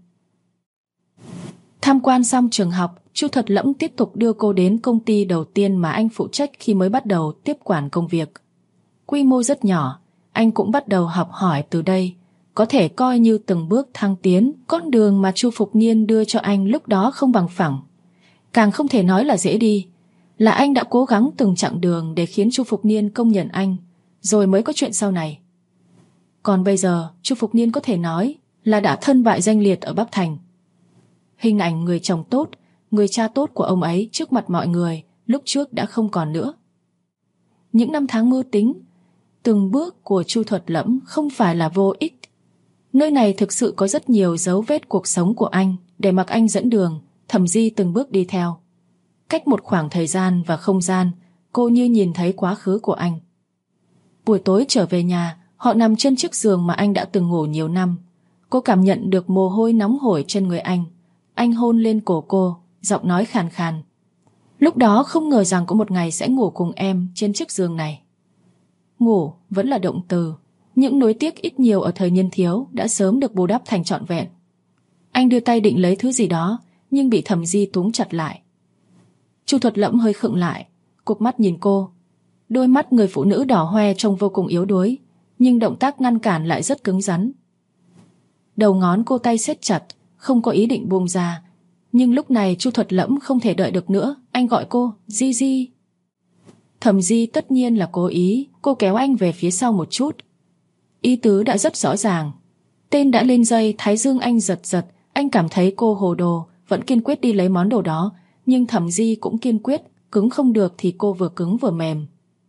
Tham quan xong trường học, Chu Thuật Lẫm tiếp tục đưa cô đến công ty đầu tiên mà anh phụ trách khi mới bắt đầu tiếp quản công việc. Quy mô rất nhỏ, anh cũng bắt đầu học hỏi từ đây, có thể coi như từng bước thăng tiến. Con đường mà Chu Phục Niên đưa cho anh lúc đó không bằng phẳng, càng không thể nói là dễ đi. Là anh đã cố gắng từng chặng đường để khiến Chu Phục Niên công nhận anh, rồi mới có chuyện sau này. Còn bây giờ, Chu Phục Niên có thể nói là đã thân bại danh liệt ở Bắc Thành. Hình ảnh người chồng tốt, người cha tốt của ông ấy trước mặt mọi người lúc trước đã không còn nữa. Những năm tháng mưu tính, từng bước của Chu Thuật Lẫm không phải là vô ích. Nơi này thực sự có rất nhiều dấu vết cuộc sống của anh để mặc anh dẫn đường. Thẩm Di từng bước đi theo. Cách một khoảng thời gian và không gian, cô như nhìn thấy quá khứ của anh. Buổi tối trở về nhà, họ nằm trên chiếc giường mà anh đã từng ngủ nhiều năm. Cô cảm nhận được mồ hôi nóng hổi trên người anh. Anh hôn lên cổ cô, giọng nói khàn khàn. Lúc đó không ngờ rằng có một ngày sẽ ngủ cùng em trên chiếc giường này. Ngủ vẫn là động từ. Những nuối tiếc ít nhiều ở thời niên thiếu đã sớm được bù đắp thành trọn vẹn. Anh đưa tay định lấy thứ gì đó, nhưng bị Thẩm Di túm chặt lại. Chu Thuật Lẫm hơi khựng lại, cụp mắt nhìn cô. Đôi mắt người phụ nữ đỏ hoe trông vô cùng yếu đuối, nhưng động tác ngăn cản lại rất cứng rắn. Đầu ngón cô tay siết chặt, không có ý định buông ra. Nhưng lúc này Chu Thuật Lẫm không thể đợi được nữa. Anh gọi cô, Di Di. Thẩm Di tất nhiên là cố ý. Cô kéo anh về phía sau một chút. Ý tứ đã rất rõ ràng. Tên đã lên dây, thái dương anh giật giật. Anh cảm thấy cô hồ đồ, vẫn kiên quyết đi lấy món đồ đó. Nhưng Thẩm Di cũng kiên quyết. Cứng không được thì cô vừa cứng vừa mềm.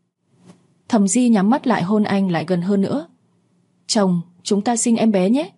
Thẩm Di nhắm mắt lại hôn anh lại gần hơn nữa. Chồng, chúng ta sinh em bé nhé.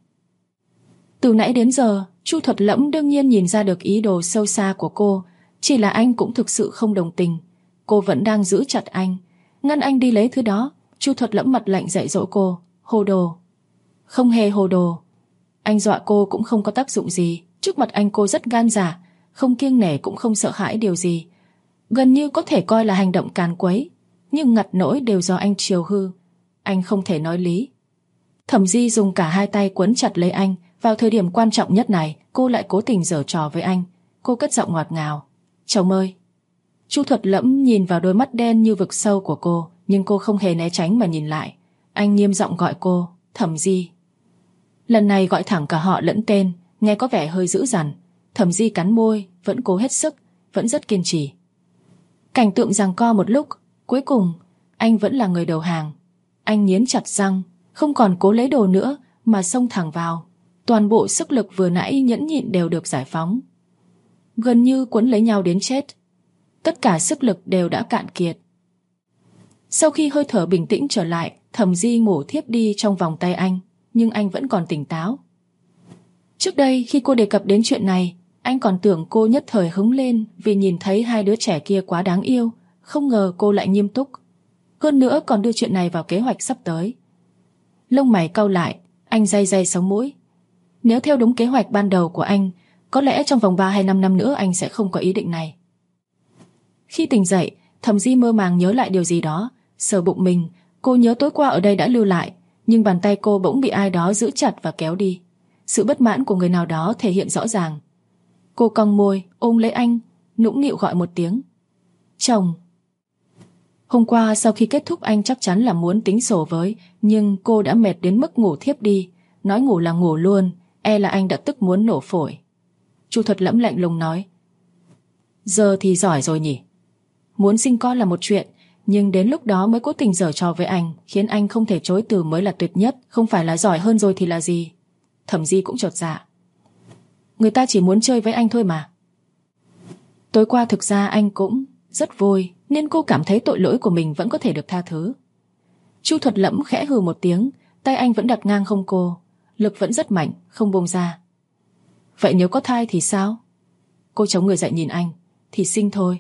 Từ nãy đến giờ, Chu Thuật Lẫm đương nhiên nhìn ra được ý đồ sâu xa của cô. Chỉ là anh cũng thực sự không đồng tình. Cô vẫn đang giữ chặt anh, ngăn anh đi lấy thứ đó. Chu Thuật Lẫm mặt lạnh dạy dỗ cô. Hồ đồ. Không hề hồ đồ. Anh dọa cô cũng không có tác dụng gì. Trước mặt anh cô rất gan dạ, không kiêng nể cũng không sợ hãi điều gì. Gần như có thể coi là hành động càn quấy. Nhưng ngặt nỗi đều do anh chiều hư. Anh không thể nói lý. Thẩm Di dùng cả hai tay quấn chặt lấy anh. Vào thời điểm quan trọng nhất này, cô lại cố tình giở trò với anh. Cô cất giọng ngọt ngào. Chồng ơi. Chu Thuật Lẫm nhìn vào đôi mắt đen như vực sâu của cô, nhưng cô không hề né tránh mà nhìn lại. Anh nghiêm giọng gọi cô, Thẩm Di. Lần này gọi thẳng cả họ lẫn tên, nghe có vẻ hơi dữ dằn. Thẩm Di cắn môi, vẫn cố hết sức, vẫn rất kiên trì. Cảnh tượng giằng co một lúc, cuối cùng anh vẫn là người đầu hàng. Anh nghiến chặt răng, không còn cố lấy đồ nữa mà xông thẳng vào. Toàn bộ sức lực vừa nãy nhẫn nhịn đều được giải phóng. Gần như quấn lấy nhau đến chết. Tất cả sức lực đều đã cạn kiệt. Sau khi hơi thở bình tĩnh trở lại, Thẩm Di ngủ thiếp đi trong vòng tay anh, nhưng anh vẫn còn tỉnh táo. Trước đây khi cô đề cập đến chuyện này, anh còn tưởng cô nhất thời hứng lên vì nhìn thấy hai đứa trẻ kia quá đáng yêu. Không ngờ cô lại nghiêm túc. Hơn nữa còn đưa chuyện này vào kế hoạch sắp tới. Lông mày cau lại, anh day day sống mũi. Nếu theo đúng kế hoạch ban đầu của anh, có lẽ trong vòng 3 hay 5 năm nữa anh sẽ không có ý định này. Khi tỉnh dậy, Thẩm Di mơ màng nhớ lại điều gì đó, sờ bụng mình. Cô nhớ tối qua ở đây đã lưu lại, nhưng bàn tay cô bỗng bị ai đó giữ chặt và kéo đi. Sự bất mãn của người nào đó thể hiện rõ ràng. Cô cong môi, ôm lấy anh, nũng nịu gọi một tiếng. Chồng. Hôm qua sau khi kết thúc anh chắc chắn là muốn tính sổ với, nhưng cô đã mệt đến mức ngủ thiếp đi. Nói ngủ là ngủ luôn, e là anh đã tức muốn nổ phổi. Chu Thuật Lẫm lạnh lùng nói. Giờ thì giỏi rồi nhỉ. Muốn sinh con là một chuyện, nhưng đến lúc đó mới cố tình giở trò với anh, khiến anh không thể chối từ mới là tuyệt nhất. Không phải là giỏi hơn rồi thì là gì. Thẩm Di cũng chột dạ. Người ta chỉ muốn chơi với anh thôi mà. Tối qua thực ra anh cũng rất vui, nên cô cảm thấy tội lỗi của mình vẫn có thể được tha thứ. Chu Thuật Lẫm khẽ hừ một tiếng, tay anh vẫn đặt ngang hông cô, lực vẫn rất mạnh, không buông ra. Vậy nếu có thai thì sao? Cô chống người dậy nhìn anh. Thì sinh thôi.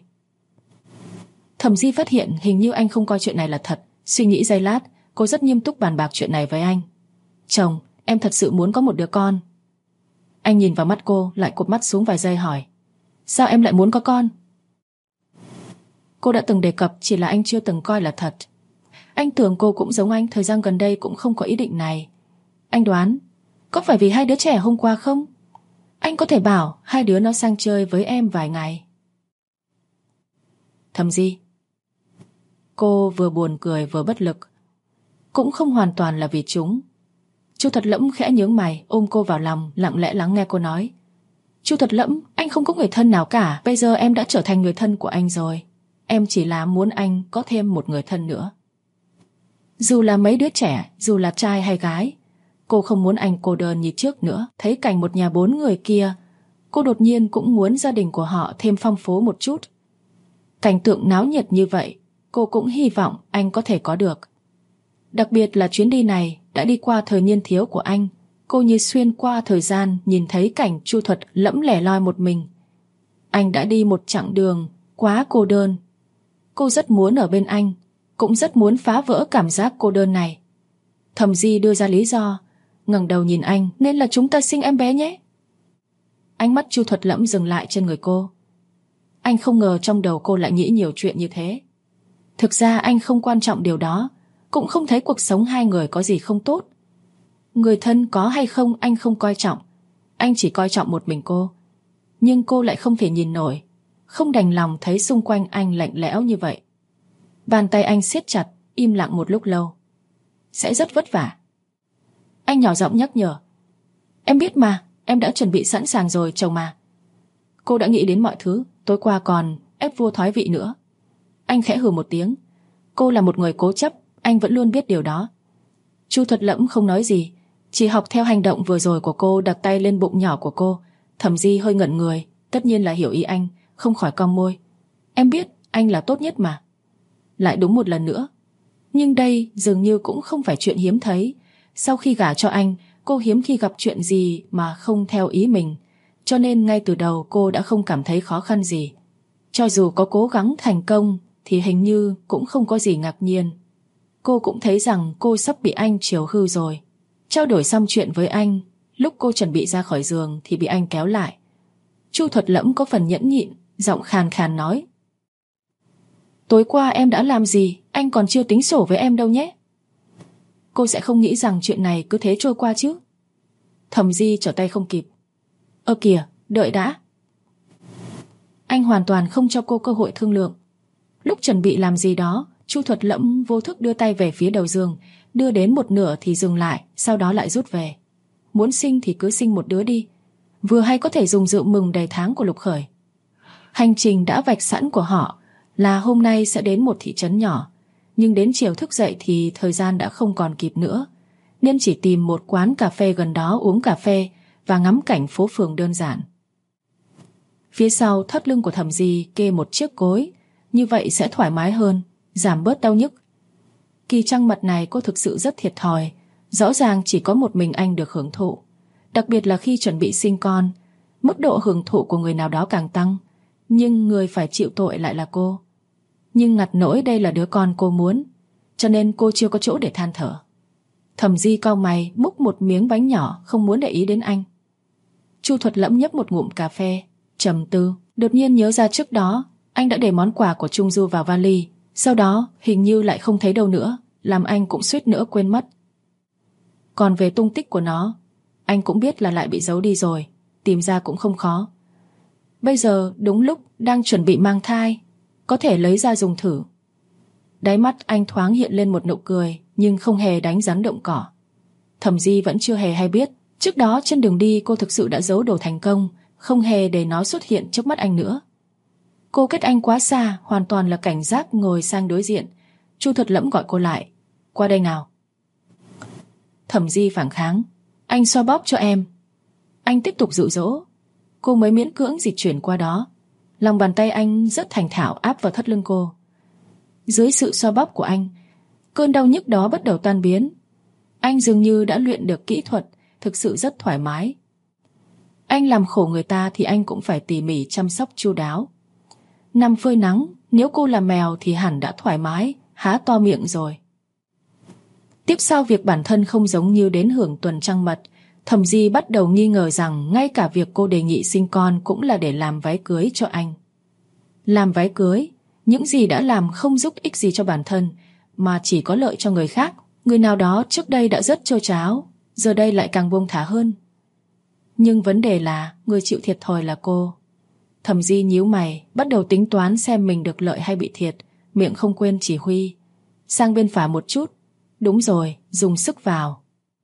Thẩm Di phát hiện hình như anh không coi chuyện này là thật. Suy nghĩ giây lát, cô rất nghiêm túc bàn bạc chuyện này với anh. Chồng, em thật sự muốn có một đứa con. Anh nhìn vào mắt cô, lại cụp mắt xuống vài giây hỏi. Sao em lại muốn có con? Cô đã từng đề cập, chỉ là anh chưa từng coi là thật. Anh tưởng cô cũng giống anh, thời gian gần đây cũng không có ý định này. Anh đoán, có phải vì hai đứa trẻ hôm qua không? Anh có thể bảo hai đứa nó sang chơi với em vài ngày. Thẩm Di. Cô vừa buồn cười vừa bất lực. Cũng không hoàn toàn là vì chúng. Chu Thuật Lẫm khẽ nhướng mày, ôm cô vào lòng, lặng lẽ lắng nghe cô nói. Chu Thuật Lẫm, anh không có người thân nào cả. Bây giờ em đã trở thành người thân của anh rồi. Em chỉ là muốn anh có thêm một người thân nữa. Dù là mấy đứa trẻ, dù là trai hay gái, cô không muốn anh cô đơn như trước nữa. Thấy cảnh một nhà 4 người kia, cô đột nhiên cũng muốn gia đình của họ thêm phong phú một chút. Cảnh tượng náo nhiệt như vậy, cô cũng hy vọng anh có thể có được. Đặc biệt là chuyến đi này đã đi qua thời niên thiếu của anh. Cô như xuyên qua thời gian, nhìn thấy cảnh Chu Thuật Lẫm lẻ loi một mình. Anh đã đi một chặng đường quá cô đơn. Cô rất muốn ở bên anh, cũng rất muốn phá vỡ cảm giác cô đơn này. Thẩm Di đưa ra lý do, ngẩng đầu nhìn anh. Nên là chúng ta sinh em bé nhé. Ánh mắt Chu Thuật Lẫm dừng lại trên người cô. Anh không ngờ trong đầu cô lại nghĩ nhiều chuyện như thế. Thực ra anh không quan trọng điều đó, cũng không thấy cuộc sống hai người có gì không tốt. Người thân có hay không anh không coi trọng. Anh chỉ coi trọng một mình cô. Nhưng cô lại không thể nhìn nổi, không đành lòng thấy xung quanh anh lạnh lẽo như vậy. Bàn tay anh siết chặt, im lặng một lúc lâu. Sẽ rất vất vả. Anh nhỏ giọng nhắc nhở. Em biết mà, em đã chuẩn bị sẵn sàng rồi chồng mà. Cô đã nghĩ đến mọi thứ, tối qua còn ép vua thoái vị nữa. Anh khẽ hừ một tiếng, Cô là một người cố chấp, anh vẫn luôn biết điều đó. Chu Thuật Lẫm không nói gì, chỉ học theo hành động vừa rồi của cô, đặt tay lên bụng nhỏ của cô. Thẩm Di hơi ngẩn người, tất nhiên là hiểu ý anh, không khỏi cong môi. Em biết anh là tốt nhất mà. Lại đúng một lần nữa. Nhưng đây dường như cũng không phải chuyện hiếm thấy. Sau khi gả cho anh, cô hiếm khi gặp chuyện gì mà không theo ý mình. Cho nên ngay từ đầu cô đã không cảm thấy khó khăn gì. Cho dù có cố gắng thành công thì hình như cũng không có gì ngạc nhiên. Cô cũng thấy rằng cô sắp bị anh chiều hư rồi. Trao đổi xong chuyện với anh, lúc cô chuẩn bị ra khỏi giường thì bị anh kéo lại. Chu Thuật Lẫm có phần nhẫn nhịn, giọng khàn khàn nói. Tối qua em đã làm gì, anh còn chưa tính sổ với em đâu nhé. Cô sẽ không nghĩ rằng chuyện này cứ thế trôi qua chứ. Thẩm Di trở tay không kịp. Ơ kìa, đợi đã. Anh hoàn toàn không cho cô cơ hội thương lượng. Lúc chuẩn bị làm gì đó, Chu Thuật Lẫm vô thức đưa tay về phía đầu giường, đưa đến một nửa thì dừng lại, sau đó lại rút về. Muốn sinh thì cứ sinh một đứa đi, vừa hay có thể dùng rượu mừng đầy tháng của Lục Khởi. Hành trình đã vạch sẵn của họ là hôm nay sẽ đến một thị trấn nhỏ, nhưng đến chiều thức dậy thì thời gian đã không còn kịp nữa, nên chỉ tìm một quán cà phê gần đó uống cà phê và ngắm cảnh phố phường đơn giản. Phía sau thắt lưng của Thẩm Di kê một chiếc gối, như vậy sẽ thoải mái hơn, giảm bớt đau nhức. Kỳ trăng mật này cô thực sự rất thiệt thòi, rõ ràng chỉ có một mình anh được hưởng thụ. Đặc biệt là khi chuẩn bị sinh con, mức độ hưởng thụ của người nào đó càng tăng, nhưng người phải chịu tội lại là cô. Nhưng ngặt nỗi đây là đứa con cô muốn, cho nên cô chưa có chỗ để than thở. Thẩm Di cau mày múc một miếng bánh nhỏ, không muốn để ý đến anh. Chu Thuật Lẫm nhấp một ngụm cà phê, trầm tư, đột nhiên nhớ ra trước đó anh đã để món quà của Trung Du vào vali, sau đó hình như lại không thấy đâu nữa, làm anh cũng suýt nữa quên mất. Còn về tung tích của nó, anh cũng biết là lại bị giấu đi rồi, tìm ra cũng không khó. Bây giờ đúng lúc đang chuẩn bị mang thai, có thể lấy ra dùng thử. Đáy mắt anh thoáng hiện lên một nụ cười, nhưng không hề đánh rắn động cỏ. Thẩm Di vẫn chưa hề hay biết, trước đó trên đường đi cô thực sự đã giấu đồ thành công, không hề để nó xuất hiện trước mắt anh nữa. Cô cách anh quá xa, hoàn toàn là cảnh giác ngồi sang đối diện. Chu Thuật Lẫm gọi cô lại. Qua đây nào. Thẩm Di phản kháng. Anh xoa bóp cho em. Anh tiếp tục dụ dỗ. Cô mới miễn cưỡng dịch chuyển qua đó. Lòng bàn tay anh rất thành thạo áp vào thắt lưng cô. Dưới sự xoa bóp của anh, cơn đau nhức đó bắt đầu tan biến. Anh dường như đã luyện được kỹ thuật, thực sự rất thoải mái. Anh làm khổ người ta thì anh cũng phải tỉ mỉ chăm sóc chu đáo. Nằm phơi nắng, nếu cô là mèo thì hẳn đã thoải mái, há to miệng rồi. Tiếp sau việc bản thân không giống như đến hưởng tuần trăng mật, Thẩm Di bắt đầu nghi ngờ rằng ngay cả việc cô đề nghị sinh con cũng là để làm váy cưới cho anh. Làm váy cưới, những gì đã làm không giúp ích gì cho bản thân, mà chỉ có lợi cho người khác. Người nào đó trước đây đã rất trơ tráo, giờ đây lại càng buông thả hơn. Nhưng vấn đề là người chịu thiệt thòi là cô. Thẩm Di nhíu mày, bắt đầu tính toán xem mình được lợi hay bị thiệt, miệng không quên chỉ huy. Sang bên phải một chút. Đúng rồi, dùng sức vào.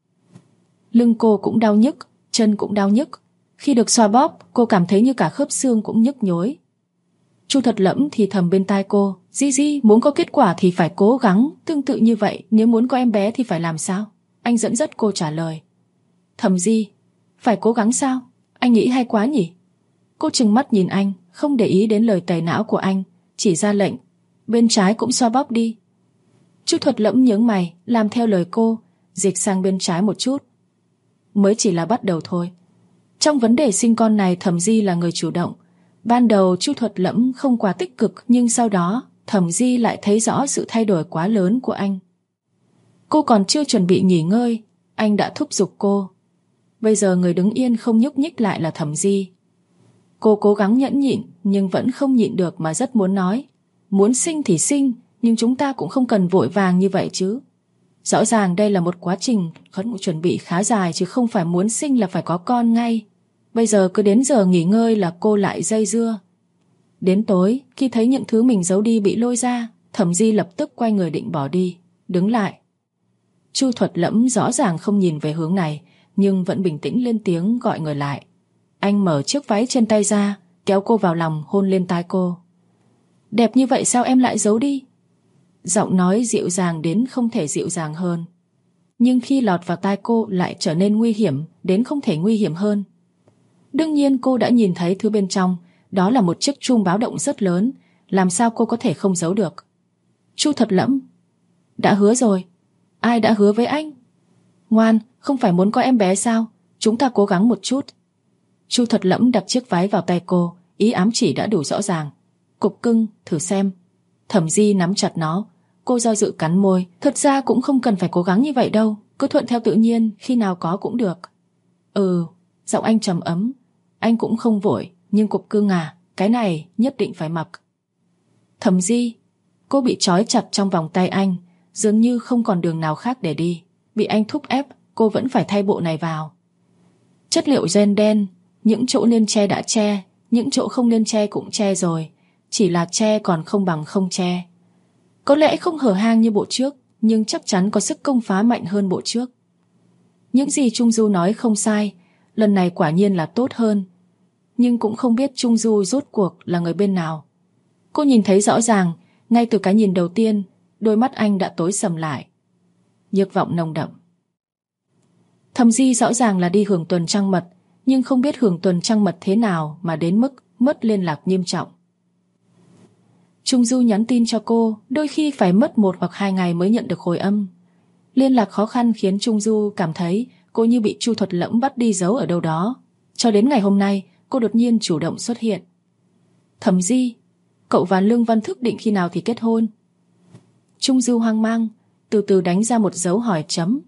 Lưng cô cũng đau nhức, chân cũng đau nhức. Khi được xoa bóp, cô cảm thấy như cả khớp xương cũng nhức nhối. Chu Thuật Lẫm thì thầm bên tai cô. Di, muốn có kết quả thì phải cố gắng. Tương tự như vậy, nếu muốn có em bé thì phải làm sao? Anh dẫn dắt cô trả lời. Thẩm Di, phải cố gắng sao? Anh nghĩ hay quá nhỉ? Cô trừng mắt nhìn anh, không để ý đến lời tẩy não của anh, chỉ ra lệnh. Bên trái cũng xoa bóp đi. Chu Thuật Lẫm nhướng mày, làm theo lời cô, dịch sang bên trái một chút. Mới chỉ là bắt đầu thôi. Trong vấn đề sinh con này Thẩm Di là người chủ động. Ban đầu Chu Thuật Lẫm không quá tích cực, nhưng sau đó Thẩm Di lại thấy rõ sự thay đổi quá lớn của anh. Cô còn chưa chuẩn bị nghỉ ngơi, anh đã thúc giục cô. Bây giờ người đứng yên không nhúc nhích lại là Thẩm Di. Cô cố gắng nhẫn nhịn nhưng vẫn không nhịn được mà rất muốn nói. Muốn sinh thì sinh, nhưng chúng ta cũng không cần vội vàng như vậy chứ. Rõ ràng đây là một quá trình chuẩn bị khá dài, chứ không phải muốn sinh là phải có con ngay. Bây giờ cứ đến giờ nghỉ ngơi là cô lại dây dưa. Đến tối, khi thấy những thứ mình giấu đi bị lôi ra, Thẩm Di lập tức quay người định bỏ đi, đứng lại. Chu Thuật Lẫm rõ ràng không nhìn về hướng này, nhưng vẫn bình tĩnh lên tiếng gọi người lại. Anh mở chiếc váy trên tay ra, kéo cô vào lòng hôn lên tai cô. Đẹp như vậy sao em lại giấu đi? Giọng nói dịu dàng đến không thể dịu dàng hơn, nhưng khi lọt vào tai cô lại trở nên nguy hiểm đến không thể nguy hiểm hơn. Đương nhiên cô đã nhìn thấy thứ bên trong, đó là một chiếc chuông báo động rất lớn, làm sao cô có thể không giấu được. Chu Thật Lẫm: đã hứa rồi. Ai đã hứa với anh? Ngoan, không phải muốn có em bé sao? Chúng ta cố gắng một chút. Chu Thật Lẫm đặt chiếc váy vào tay cô, ý ám chỉ đã đủ rõ ràng. Cục cưng, thử xem. Thẩm Di nắm chặt nó. Cô do dự cắn môi. Thật ra cũng không cần phải cố gắng như vậy đâu, cứ thuận theo tự nhiên, khi nào có cũng được. Giọng anh trầm ấm. Anh cũng không vội, nhưng cục cưng à, cái này nhất định phải mặc. Thẩm Di. Cô bị trói chặt trong vòng tay anh, dường như không còn đường nào khác để đi. Bị anh thúc ép, cô vẫn phải thay bộ này vào. Chất liệu ren đen, những chỗ nên che đã che, những chỗ không nên che cũng che rồi, chỉ là che còn không bằng không che. Có lẽ không hở hang như bộ trước, nhưng chắc chắn có sức công phá mạnh hơn bộ trước. Những gì Trung Du nói không sai, lần này quả nhiên là tốt hơn. Nhưng cũng không biết Trung Du rốt cuộc là người bên nào. Cô nhìn thấy rõ ràng, ngay từ cái nhìn đầu tiên, đôi mắt anh đã tối sầm lại. Nhược vọng nồng đậm. Thẩm Di rõ ràng là đi hưởng tuần trăng mật, nhưng không biết hưởng tuần trăng mật thế nào mà đến mức mất liên lạc nghiêm trọng. Trung Du nhắn tin cho cô, đôi khi phải mất 1 hoặc 2 ngày mới nhận được hồi âm. Liên lạc khó khăn khiến Trung Du cảm thấy cô như bị Chu Thuật Lẫm bắt đi giấu ở đâu đó. Cho đến ngày hôm nay, cô đột nhiên chủ động xuất hiện. Thẩm Di, cậu và Lương Văn Thức định khi nào thì kết hôn? Trung Du hoang mang, từ từ đánh ra một dấu hỏi chấm.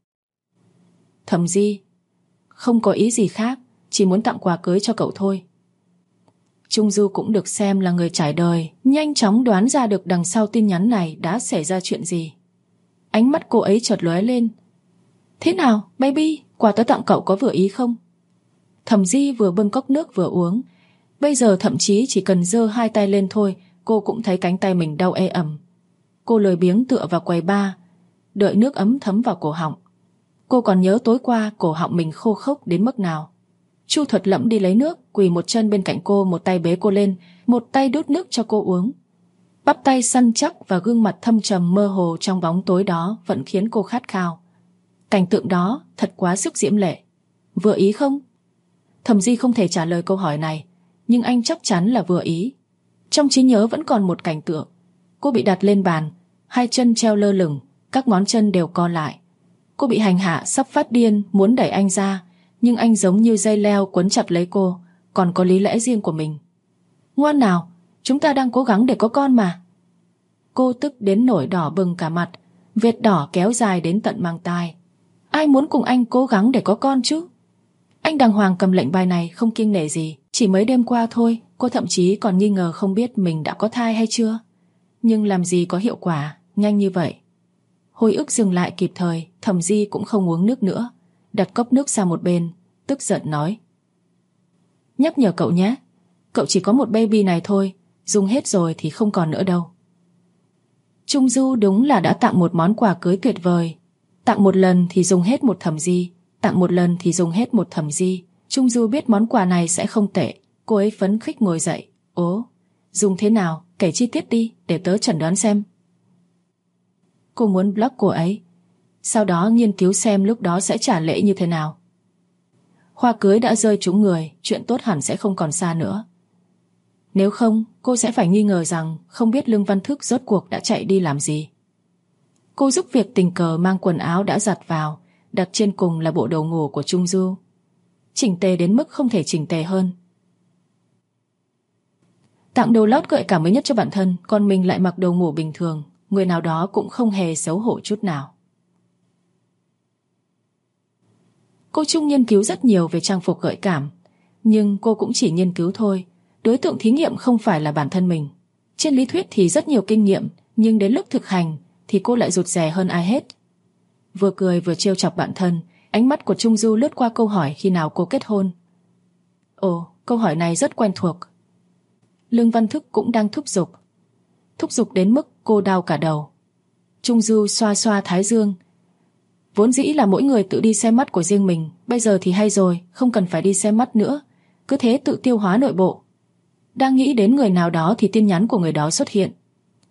Thẩm Di, không có ý gì khác, chỉ muốn tặng quà cưới cho cậu thôi. Trung Du cũng được xem là người trải đời, nhanh chóng đoán ra được đằng sau tin nhắn này đã xảy ra chuyện gì. Ánh mắt cô ấy chợt lóe lên. Thế nào, baby, quà tớ tặng cậu có vừa ý không? Thẩm Di vừa bưng cốc nước vừa uống. Bây giờ thậm chí chỉ cần giơ 2 tay lên thôi, cô cũng thấy cánh tay mình đau ê ẩm. Cô lười biếng tựa vào quầy bar, đợi nước ấm thấm vào cổ họng. Cô còn nhớ tối qua cổ họng mình khô khốc đến mức nào. Chu Thuật Lẫm đi lấy nước, quỳ một chân bên cạnh cô, một tay bế cô lên, một tay đút nước cho cô uống. Bắp tay săn chắc và gương mặt thâm trầm mơ hồ trong bóng tối đó vẫn khiến cô khát khao. Cảnh tượng đó thật quá sức diễm lệ. Vừa ý không? Thẩm Di không thể trả lời câu hỏi này, nhưng anh chắc chắn là vừa ý. Trong trí nhớ vẫn còn một cảnh tượng. Cô bị đặt lên bàn, 2 chân treo lơ lửng, các ngón chân đều co lại. Cô bị hành hạ sắp phát điên, muốn đẩy anh ra, nhưng anh giống như dây leo quấn chặt lấy cô, còn có lý lẽ riêng của mình. Ngoan nào, chúng ta đang cố gắng để có con mà. Cô tức đến nổi đỏ bừng cả mặt, vệt đỏ kéo dài đến tận mang tai. Ai muốn cùng anh cố gắng để có con chứ? Anh đàng hoàng cầm lệnh bài này không kiêng nể gì. Chỉ mấy đêm qua thôi, cô thậm chí còn nghi ngờ không biết mình đã có thai hay chưa. Nhưng làm gì có hiệu quả nhanh như vậy. Hồi ức dừng lại kịp thời, Thẩm Di cũng không uống nước nữa, đặt cốc nước sang một bên, tức giận nói. Nhắc nhở cậu nhé, cậu chỉ có một baby này thôi, dùng hết rồi thì không còn nữa đâu. Trung Du đúng là đã tặng một món quà cưới tuyệt vời. Tặng một lần thì dùng hết một Thẩm Di, tặng một lần thì dùng hết một Thẩm Di. Trung Du biết món quà này sẽ không tệ. Cô ấy phấn khích ngồi dậy. Ố, dùng thế nào, kể chi tiết đi, để tớ chẩn đoán xem. Cô muốn block cô ấy, sau đó nghiên cứu xem lúc đó sẽ trả lễ như thế nào. Hoa cưới đã rơi trúng người, chuyện tốt hẳn sẽ không còn xa nữa. Nếu không, cô sẽ phải nghi ngờ rằng không biết Lương Văn Thức rốt cuộc đã chạy đi làm gì. Cô giúp việc tình cờ mang quần áo đã giặt vào, đặt trên cùng là bộ đồ ngủ của Trung Du. Chỉnh tề đến mức không thể chỉnh tề hơn. Tặng đồ lót gợi cảm mới nhất cho bản thân, còn mình lại mặc đồ ngủ bình thường. Người nào đó cũng không hề xấu hổ chút nào. Cô Trung nghiên cứu rất nhiều về trang phục gợi cảm, nhưng cô cũng chỉ nghiên cứu thôi. Đối tượng thí nghiệm không phải là bản thân mình. Trên lý thuyết thì rất nhiều kinh nghiệm, nhưng đến lúc thực hành thì cô lại rụt rè hơn ai hết. Vừa cười vừa trêu chọc bản thân, ánh mắt của Trung Du lướt qua câu hỏi khi nào cô kết hôn. Ồ, câu hỏi này rất quen thuộc. Lương Văn Thức cũng đang thúc giục đến mức cô đau cả đầu. Trung Du xoa xoa thái dương. Vốn dĩ là mỗi người tự đi xem mắt của riêng mình, bây giờ thì hay rồi, không cần phải đi xem mắt nữa, cứ thế tự tiêu hóa nội bộ. Đang nghĩ đến người nào đó thì tin nhắn của người đó xuất hiện.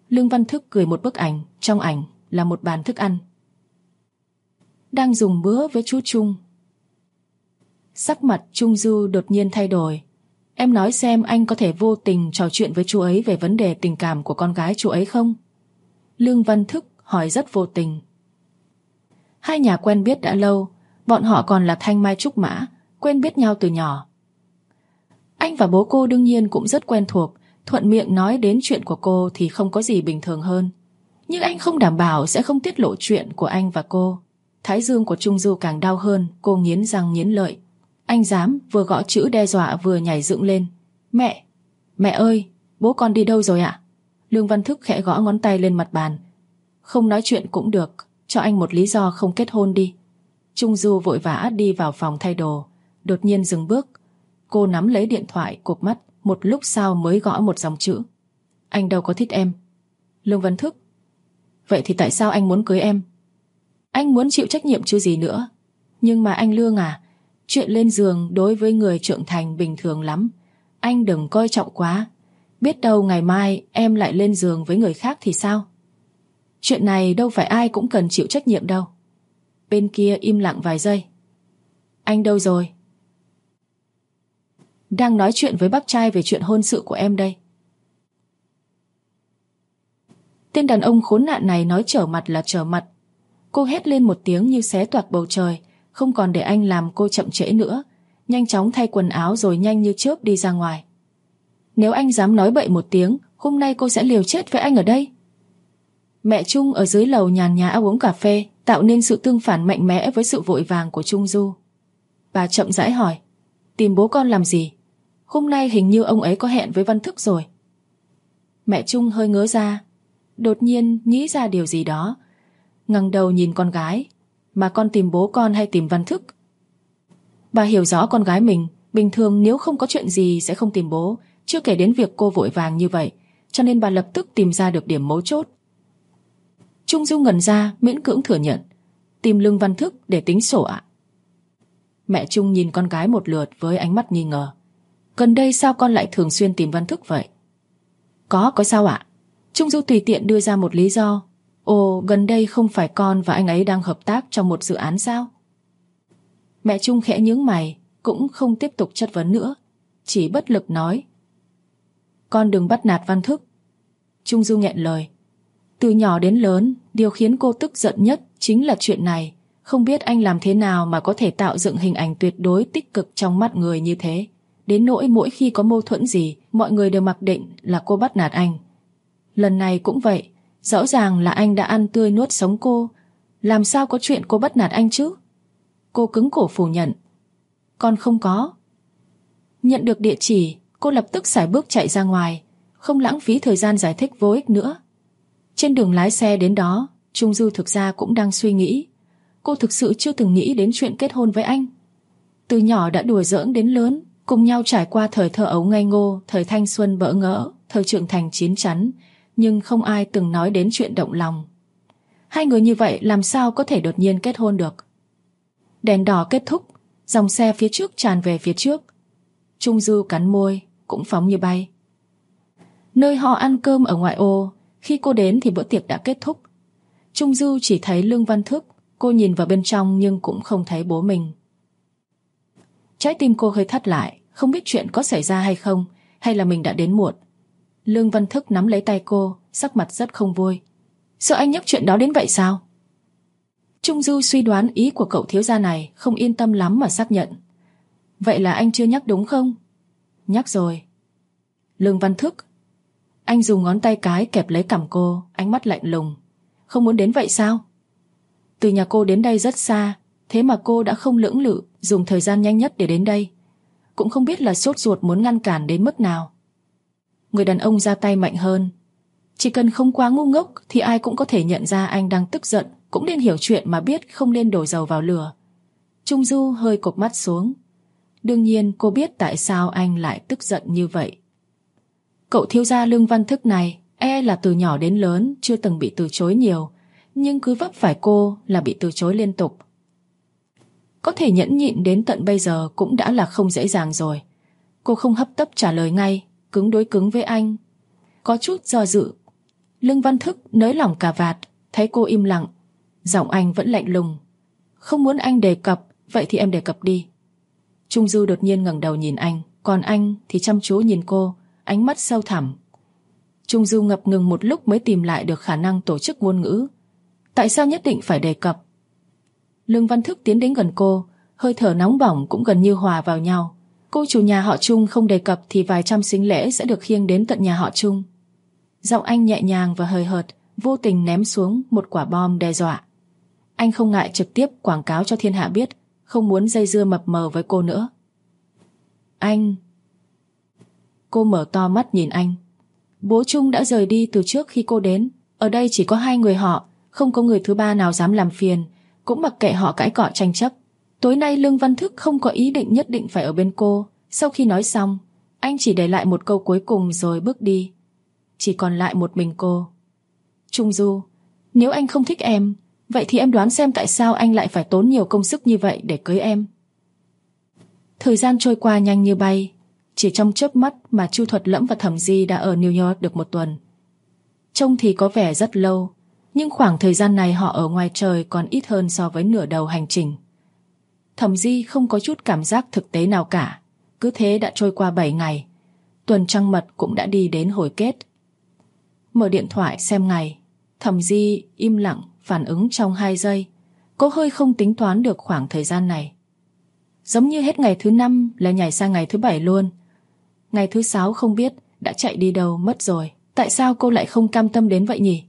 Lương Văn Thức gửi một bức ảnh, trong ảnh là một bàn thức ăn. Đang dùng bữa với chú Trung. Sắc mặt Trung Du đột nhiên thay đổi. Em nói xem anh có thể vô tình trò chuyện với chú ấy về vấn đề tình cảm của con gái chú ấy không? Lương Văn Thức hỏi rất vô tình. Hai nhà quen biết đã lâu, bọn họ còn là thanh mai trúc mã, quen biết nhau từ nhỏ. Anh và bố cô đương nhiên cũng rất quen thuộc, thuận miệng nói đến chuyện của cô thì không có gì bình thường hơn. Nhưng anh không đảm bảo sẽ không tiết lộ chuyện của anh và cô. Thái dương của Trung Du càng đau hơn, cô nghiến răng nghiến lợi. Anh dám, vừa gõ chữ đe dọa vừa nhảy dựng lên. Mẹ ơi, bố con đi đâu rồi ạ? Lương Văn Thức khẽ gõ ngón tay lên mặt bàn. Không nói chuyện cũng được, cho anh một lý do không kết hôn đi. Trung Du vội vã đi vào phòng thay đồ, đột nhiên dừng bước. Cô nắm lấy điện thoại, cụp mắt, một lúc sau mới gõ một dòng chữ. Anh đâu có thích em. Lương Văn Thức. Vậy thì tại sao anh muốn cưới em? Anh muốn chịu trách nhiệm chứ gì nữa. Nhưng mà anh Lương à, chuyện lên giường đối với người trưởng thành bình thường lắm. Anh đừng coi trọng quá. Biết đâu ngày mai em lại lên giường với người khác thì sao? Chuyện này đâu phải ai cũng cần chịu trách nhiệm đâu. Bên kia im lặng vài giây. Anh đâu rồi? Đang nói chuyện với bác trai về chuyện hôn sự của em đây. Tên đàn ông khốn nạn này nói trở mặt là trở mặt. Cô hét lên một tiếng như xé toạc bầu trời, không còn để anh làm cô chậm trễ nữa. Nhanh chóng thay quần áo rồi nhanh như chớp đi ra ngoài. Nếu anh dám nói bậy một tiếng, hôm nay cô sẽ liều chết với anh ở đây. Mẹ Trung ở dưới lầu nhàn nhã uống cà phê, tạo nên sự tương phản mạnh mẽ với sự vội vàng của Trung Du. Bà chậm rãi hỏi, tìm bố con làm gì? Hôm nay hình như ông ấy có hẹn với Văn Thức rồi. Mẹ Trung hơi ngớ ra, đột nhiên nghĩ ra điều gì đó, ngẩng đầu nhìn con gái. Mà con tìm bố con hay tìm Văn Thức? Bà hiểu rõ con gái mình, bình thường nếu không có chuyện gì sẽ không tìm bố, chưa kể đến việc cô vội vàng như vậy, cho nên bà lập tức tìm ra được điểm mấu chốt. Trung Du ngẩn ra, miễn cưỡng thừa nhận, tìm Lương Văn Thức để tính sổ ạ. Mẹ Trung nhìn con gái một lượt với ánh mắt nghi ngờ. Gần đây sao con lại thường xuyên tìm Văn Thức vậy? Có sao ạ? Trung Du tùy tiện đưa ra một lý do. Ồ, gần đây không phải con và anh ấy đang hợp tác trong một dự án sao? Mẹ Trung khẽ nhướng mày, cũng không tiếp tục chất vấn nữa, chỉ bất lực nói. Con đừng bắt nạt Văn Thức. Trung Du nghẹn lời. Từ nhỏ đến lớn, điều khiến cô tức giận nhất chính là chuyện này. Không biết anh làm thế nào mà có thể tạo dựng hình ảnh tuyệt đối tích cực trong mắt người như thế. Đến nỗi mỗi khi có mâu thuẫn gì, mọi người đều mặc định là cô bắt nạt anh. Lần này cũng vậy, rõ ràng là anh đã ăn tươi nuốt sống cô. Làm sao có chuyện cô bắt nạt anh chứ? Cô cứng cổ phủ nhận. Con không có. Nhận được địa chỉ, cô lập tức sải bước chạy ra ngoài, không lãng phí thời gian giải thích vô ích nữa. Trên đường lái xe đến đó, Trung Du thực ra cũng đang suy nghĩ. Cô thực sự chưa từng nghĩ đến chuyện kết hôn với anh. Từ nhỏ đã đùa giỡn đến lớn, cùng nhau trải qua thời thơ ấu ngây ngô, thời thanh xuân bỡ ngỡ, thời trưởng thành chín chắn, nhưng không ai từng nói đến chuyện động lòng. Hai người như vậy làm sao có thể đột nhiên kết hôn được? Đèn đỏ kết thúc, dòng xe phía trước tràn về phía trước. Trung Du cắn môi, cũng phóng như bay. Nơi họ ăn cơm ở ngoại ô, khi cô đến thì bữa tiệc đã kết thúc. Trung Du chỉ thấy Lương Văn Thức, cô nhìn vào bên trong nhưng cũng không thấy bố mình. Trái tim cô hơi thắt lại, không biết chuyện có xảy ra hay không, hay là mình đã đến muộn. Lương Văn Thức nắm lấy tay cô, sắc mặt rất không vui. Sợ anh nhắc chuyện đó đến vậy sao? Trung Du suy đoán ý của cậu thiếu gia này, không yên tâm lắm mà xác nhận. Vậy là anh chưa nhắc đúng không? Nhắc rồi. Lương Văn Thức. Anh dùng ngón tay cái kẹp lấy cằm cô, ánh mắt lạnh lùng. Không muốn đến vậy sao? Từ nhà cô đến đây rất xa, thế mà cô đã không lưỡng lự, dùng thời gian nhanh nhất để đến đây. Cũng không biết là sốt ruột muốn ngăn cản đến mức nào. Người đàn ông ra tay mạnh hơn. Chỉ cần không quá ngu ngốc thì ai cũng có thể nhận ra anh đang tức giận, cũng nên hiểu chuyện mà biết không nên đổ dầu vào lửa. Trung Du hơi cụp mắt xuống. Đương nhiên cô biết tại sao anh lại tức giận như vậy. Cậu thiếu gia Lương Văn Thức này là từ nhỏ đến lớn chưa từng bị từ chối nhiều, nhưng cứ vấp phải cô là bị từ chối liên tục. Có thể nhẫn nhịn đến tận bây giờ cũng đã là không dễ dàng rồi. Cô không hấp tấp trả lời ngay, cứng đối cứng với anh. Có chút do dự. Lương Văn Thức nới lỏng cà vạt, thấy cô im lặng. Giọng anh vẫn lạnh lùng. Không muốn anh đề cập, vậy thì em đề cập đi. Trung Du đột nhiên ngẩng đầu nhìn anh, còn anh thì chăm chú nhìn cô, ánh mắt sâu thẳm. Trung Du ngập ngừng một lúc mới tìm lại được khả năng tổ chức ngôn ngữ. Tại sao nhất định phải đề cập? Lương Văn Thức tiến đến gần cô, hơi thở nóng bỏng cũng gần như hòa vào nhau. Cô chủ nhà họ Trung không đề cập thì vài trăm sính lễ sẽ được khiêng đến tận nhà họ Trung. Giọng anh nhẹ nhàng và hời hợt, vô tình ném xuống một quả bom đe dọa. Anh không ngại trực tiếp quảng cáo cho thiên hạ biết, không muốn dây dưa mập mờ với cô nữa. Anh... Cô mở to mắt nhìn anh. Bố Trung đã rời đi từ trước khi cô đến. Ở đây chỉ có hai người họ, không có người thứ ba nào dám làm phiền, cũng mặc kệ họ cãi cọ tranh chấp. Tối nay Lương Văn Thức không có ý định nhất định phải ở bên cô. Sau khi nói xong, anh chỉ để lại một câu cuối cùng rồi bước đi. Chỉ còn lại một mình cô. Trung Du, nếu anh không thích em, vậy thì em đoán xem tại sao anh lại phải tốn nhiều công sức như vậy để cưới em. Thời gian trôi qua nhanh như bay. Chỉ trong chớp mắt mà Chu Thuật Lẫm và Thẩm Di đã ở New York được một tuần. Trông thì có vẻ rất lâu, nhưng khoảng thời gian này họ ở ngoài trời còn ít hơn so với nửa đầu hành trình. Thẩm Di không có chút cảm giác thực tế nào cả. Cứ thế đã trôi qua 7 ngày. Tuần trăng mật cũng đã đi đến hồi kết. Mở điện thoại xem ngày. Thẩm Di im lặng phản ứng trong 2 giây. Cô hơi không tính toán được khoảng thời gian này. Giống như hết ngày thứ 5 là nhảy sang ngày thứ 7 luôn. Ngày thứ 6 không biết đã chạy đi đâu mất rồi. Tại sao cô lại không cam tâm đến vậy nhỉ?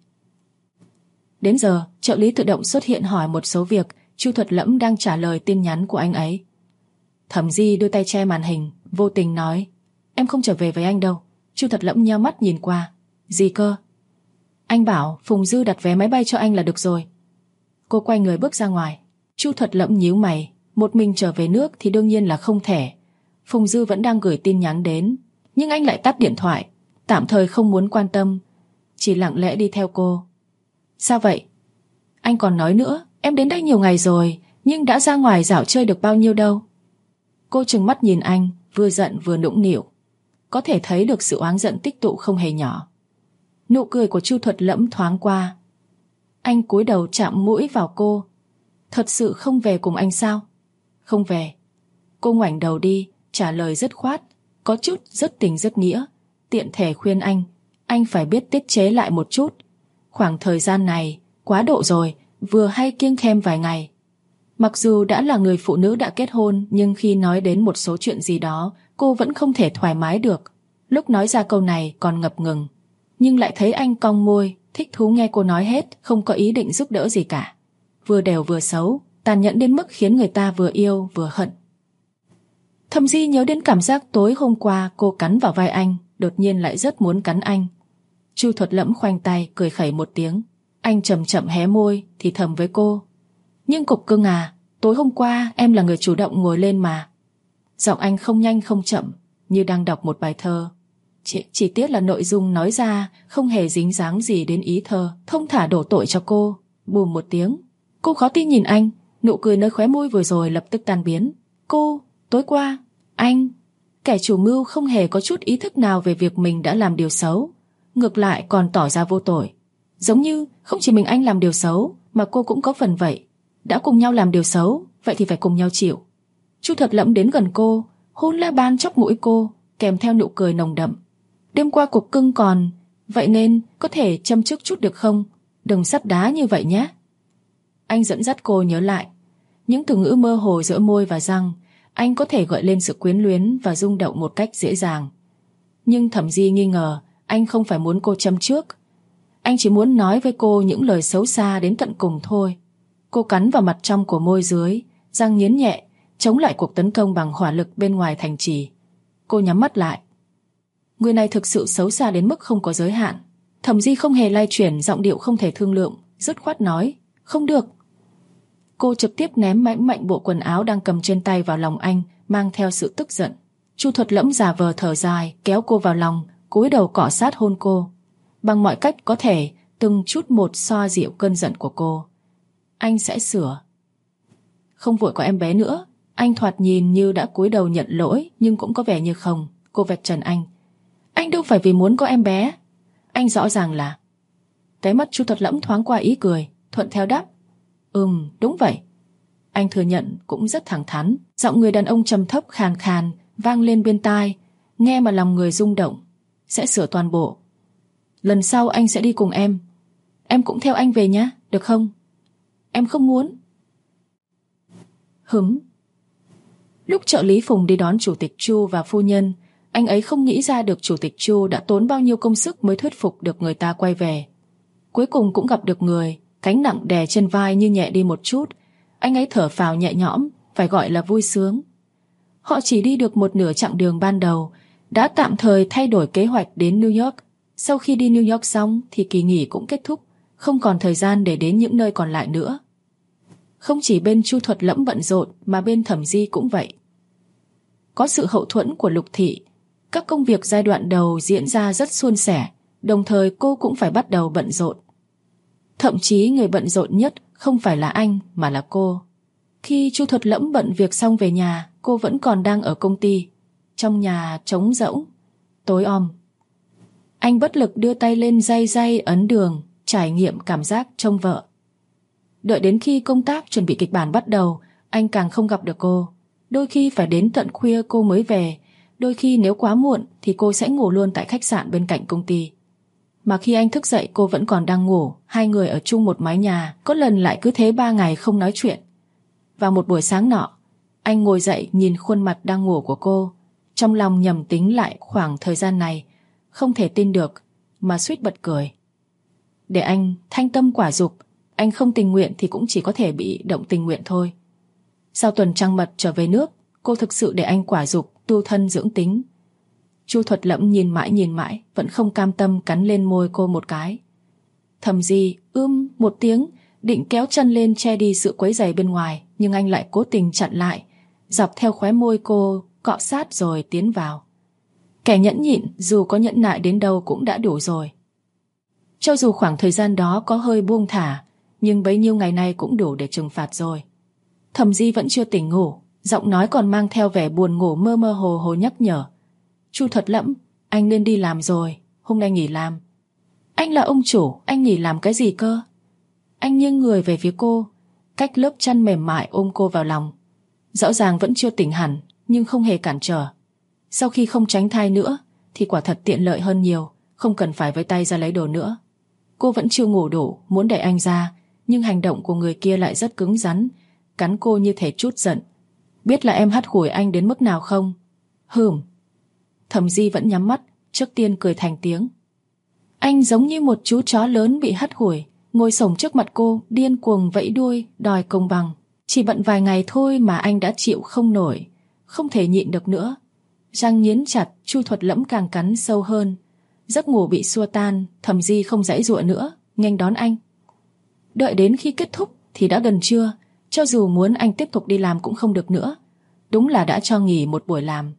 Đến giờ, trợ lý tự động xuất hiện hỏi một số việc. Chu Thuật Lẫm đang trả lời tin nhắn của anh ấy. Thẩm Di đưa tay che màn hình, vô tình nói: Em không trở về với anh đâu. Chu Thuật Lẫm nheo mắt nhìn qua. Gì cơ? Anh bảo Phùng Dư đặt vé máy bay cho anh là được rồi. Cô quay người bước ra ngoài. Chu Thuật Lẫm nhíu mày. Một mình trở về nước thì đương nhiên là không thể. Phùng Dư vẫn đang gửi tin nhắn đến, nhưng anh lại tắt điện thoại, tạm thời không muốn quan tâm, chỉ lặng lẽ đi theo cô. Sao vậy? Anh còn nói nữa, em đến đây nhiều ngày rồi, nhưng đã ra ngoài dạo chơi được bao nhiêu đâu. Cô trừng mắt nhìn anh, vừa giận vừa nũng nịu. Có thể thấy được sự oán giận tích tụ không hề nhỏ. Nụ cười của Chu Thuật Lẫm thoáng qua. Anh cúi đầu chạm mũi vào cô. Thật sự không về cùng anh sao? Không về. Cô ngoảnh đầu đi, trả lời dứt khoát, có chút rất tình rất nghĩa, tiện thể khuyên anh phải biết tiết chế lại một chút. Khoảng thời gian này quá độ rồi, vừa hay kiêng khem vài ngày. Mặc dù đã là người phụ nữ đã kết hôn, nhưng khi nói đến một số chuyện gì đó, cô vẫn không thể thoải mái được. Lúc nói ra câu này còn ngập ngừng, nhưng lại thấy anh cong môi, thích thú nghe cô nói hết, không có ý định giúp đỡ gì cả. Vừa đều vừa xấu, tàn nhẫn đến mức khiến người ta vừa yêu vừa hận. Thẩm Di nhớ đến cảm giác tối hôm qua cô cắn vào vai anh, đột nhiên lại rất muốn cắn anh. Chu Thuật Lẫm khoanh tay cười khẩy một tiếng. Anh chậm chậm hé môi thì thầm với cô: Nhưng cục cưng à, tối hôm qua em là người chủ động ngồi lên mà. Giọng anh không nhanh không chậm, như đang đọc một bài thơ. Chỉ tiếc là nội dung nói ra không hề dính dáng gì đến ý thơ, thông thả đổ tội cho cô. Bùm một tiếng. Cô khó tin nhìn anh, nụ cười nơi khóe môi vừa rồi lập tức tan biến. Cô, tối qua, anh, kẻ chủ mưu không hề có chút ý thức nào về việc mình đã làm điều xấu, ngược lại còn tỏ ra vô tội. Giống như không chỉ mình anh làm điều xấu, mà cô cũng có phần vậy. Đã cùng nhau làm điều xấu, vậy thì phải cùng nhau chịu. Chu Thuật Lẫm đến gần cô, hôn la ban chóp mũi cô, kèm theo nụ cười nồng đậm. Đêm qua cục cưng còn, vậy nên có thể châm chước chút được không? Đừng sắt đá như vậy nhé. Anh dẫn dắt cô nhớ lại những từ ngữ mơ hồ giữa môi và răng. Anh có thể gợi lên sự quyến luyến và rung động một cách dễ dàng. Nhưng Thẩm Di nghi ngờ anh không phải muốn cô châm chước. Anh chỉ muốn nói với cô những lời xấu xa đến tận cùng thôi. Cô cắn vào mặt trong của môi dưới, răng nghiến nhẹ, chống lại cuộc tấn công bằng hỏa lực bên ngoài thành trì. Cô nhắm mắt lại. Người này thực sự xấu xa đến mức không có giới hạn. Thẩm Di không hề lay chuyển, giọng điệu không thể thương lượng, dứt khoát nói: Không được. Cô trực tiếp ném mạnh bộ quần áo đang cầm trên tay vào lòng anh, mang theo sự tức giận. Chu Thuật Lẫm giả vờ thở dài, kéo cô vào lòng, cúi đầu cọ sát hôn cô. Bằng mọi cách có thể, từng chút một xoa dịu cơn giận của cô. Anh sẽ sửa. Không vội có em bé nữa. Anh thoạt nhìn như đã cúi đầu nhận lỗi, nhưng cũng có vẻ như không. Cô vạch trần anh. Anh đâu phải vì muốn có em bé. Anh rõ ràng là Đáy mắt Chu Thuật Lẫm thoáng qua ý cười, thuận theo đáp: Đúng vậy. Anh thừa nhận cũng rất thẳng thắn. Giọng người đàn ông trầm thấp khàn khàn vang lên bên tai, nghe mà lòng người rung động. Sẽ sửa toàn bộ. Lần sau anh sẽ đi cùng em. Em cũng theo anh về nhé, được không? Em không muốn. Lúc trợ lý Phùng đi đón chủ tịch Chu và phu nhân, anh ấy không nghĩ ra được chủ tịch Chu đã tốn bao nhiêu công sức mới thuyết phục được người ta quay về. Cuối cùng cũng gặp được người, gánh nặng đè trên vai như nhẹ đi một chút. Anh ấy thở phào nhẹ nhõm, phải gọi là vui sướng. Họ chỉ đi được một nửa chặng đường ban đầu, đã tạm thời thay đổi kế hoạch đến New York. Sau khi đi New York xong thì kỳ nghỉ cũng kết thúc, không còn thời gian để đến những nơi còn lại nữa. Không chỉ bên Chu Thuật Lẫm bận rộn mà bên Thẩm Di cũng vậy. Có sự hậu thuẫn của Lục Thị, các công việc giai đoạn đầu diễn ra rất suôn sẻ, đồng thời cô cũng phải bắt đầu bận rộn. Thậm chí người bận rộn nhất không phải là anh mà là cô. Khi Chu Thuật Lẫm bận việc xong về nhà, cô vẫn còn đang ở công ty. Trong nhà trống rỗng, tối om. Anh bất lực đưa tay lên day ấn đường, trải nghiệm cảm giác trông vợ. Đợi đến khi công tác chuẩn bị kịch bản bắt đầu, anh càng không gặp được cô. Đôi khi phải đến tận khuya cô mới về, đôi khi nếu quá muộn thì cô sẽ ngủ luôn tại khách sạn bên cạnh công ty. Mà khi anh thức dậy cô vẫn còn đang ngủ, hai người ở chung một mái nhà, có lần lại cứ thế 3 ngày không nói chuyện. Vào một buổi sáng nọ, anh ngồi dậy nhìn khuôn mặt đang ngủ của cô, trong lòng nhầm tính lại khoảng thời gian này, không thể tin được, mà suýt bật cười. Để anh thanh tâm quả dục, anh không tình nguyện thì cũng chỉ có thể bị động tình nguyện thôi. Sau tuần trăng mật trở về nước, cô thực sự để anh quả dục, tu thân dưỡng tính. Chu Thuật Lẫm nhìn mãi, vẫn không cam tâm cắn lên môi cô một cái. Thầm Di một tiếng, định kéo chân lên che đi sự quấy rầy bên ngoài, nhưng anh lại cố tình chặn lại, dọc theo khóe môi cô, cọ sát rồi tiến vào. Kẻ nhẫn nhịn dù có nhẫn nại đến đâu cũng đã đủ rồi. Cho dù khoảng thời gian đó có hơi buông thả, nhưng bấy nhiêu ngày nay cũng đủ để trừng phạt rồi. Thẩm Di vẫn chưa tỉnh ngủ, giọng nói còn mang theo vẻ buồn ngủ mơ hồ nhắc nhở. Chu Thuật Lẫm, anh nên đi làm rồi, hôm nay nghỉ làm. Anh là ông chủ, anh nghỉ làm cái gì cơ? Anh nghiêng người về phía cô, cách lớp chăn mềm mại ôm cô vào lòng. Rõ ràng vẫn chưa tỉnh hẳn, nhưng không hề cản trở. Sau khi không tránh thai nữa thì quả thật tiện lợi hơn nhiều, không cần phải với tay ra lấy đồ nữa. Cô vẫn chưa ngủ đủ, muốn đẩy anh ra, nhưng hành động của người kia lại rất cứng rắn, cắn cô như thể trút giận. Biết là em hắt hủi anh đến mức nào không? Thẩm Di vẫn nhắm mắt, trước tiên cười thành tiếng. Anh giống như một chú chó lớn bị hắt hủi, ngồi xổm trước mặt cô, điên cuồng vẫy đuôi, đòi công bằng. Chỉ bận vài ngày thôi mà anh đã chịu không nổi, không thể nhịn được nữa. Răng nghiến chặt, Chu Thuật Lẫm càng cắn sâu hơn. Giấc ngủ bị xua tan, Thẩm Di không giãy giụa nữa, nghênh đón anh. Đợi đến khi kết thúc thì đã gần trưa, cho dù muốn anh tiếp tục đi làm cũng không được nữa. Đúng là đã cho nghỉ một buổi làm.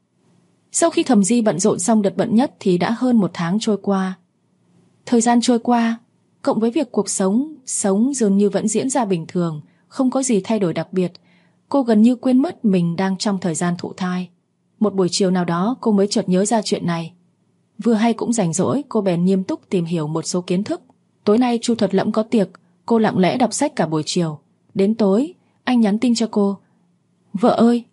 Sau khi Thẩm Di bận rộn xong đợt bận nhất thì đã hơn 1 tháng trôi qua. Thời gian trôi qua, cộng với việc cuộc sống dường như vẫn diễn ra bình thường, không có gì thay đổi đặc biệt. Cô gần như quên mất mình đang trong thời gian thụ thai. Một buổi chiều nào đó cô mới chợt nhớ ra chuyện này. Vừa hay cũng rảnh rỗi, cô bèn nghiêm túc tìm hiểu một số kiến thức. Tối nay Chu Thuật Lẫm có tiệc, cô lặng lẽ đọc sách cả buổi chiều. Đến tối, anh nhắn tin cho cô. Vợ ơi!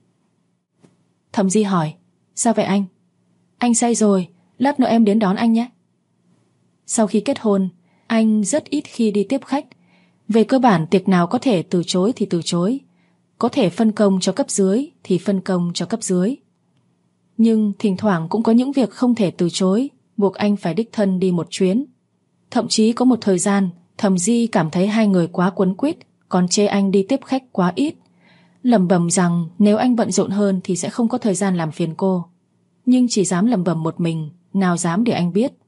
Thẩm Di hỏi. Sao vậy anh? Anh say rồi, lát nữa em đến đón anh nhé. Sau khi kết hôn, anh rất ít khi đi tiếp khách. Về cơ bản tiệc nào có thể từ chối thì từ chối, có thể phân công cho cấp dưới thì phân công cho cấp dưới. Nhưng thỉnh thoảng cũng có những việc không thể từ chối, buộc anh phải đích thân đi một chuyến. Thậm chí có một thời gian, Thẩm Di cảm thấy hai người quá quấn quýt, còn chê anh đi tiếp khách quá ít, lẩm bẩm rằng nếu anh bận rộn hơn thì sẽ không có thời gian làm phiền cô. Nhưng chỉ dám lẩm bẩm một mình, nào dám để anh biết.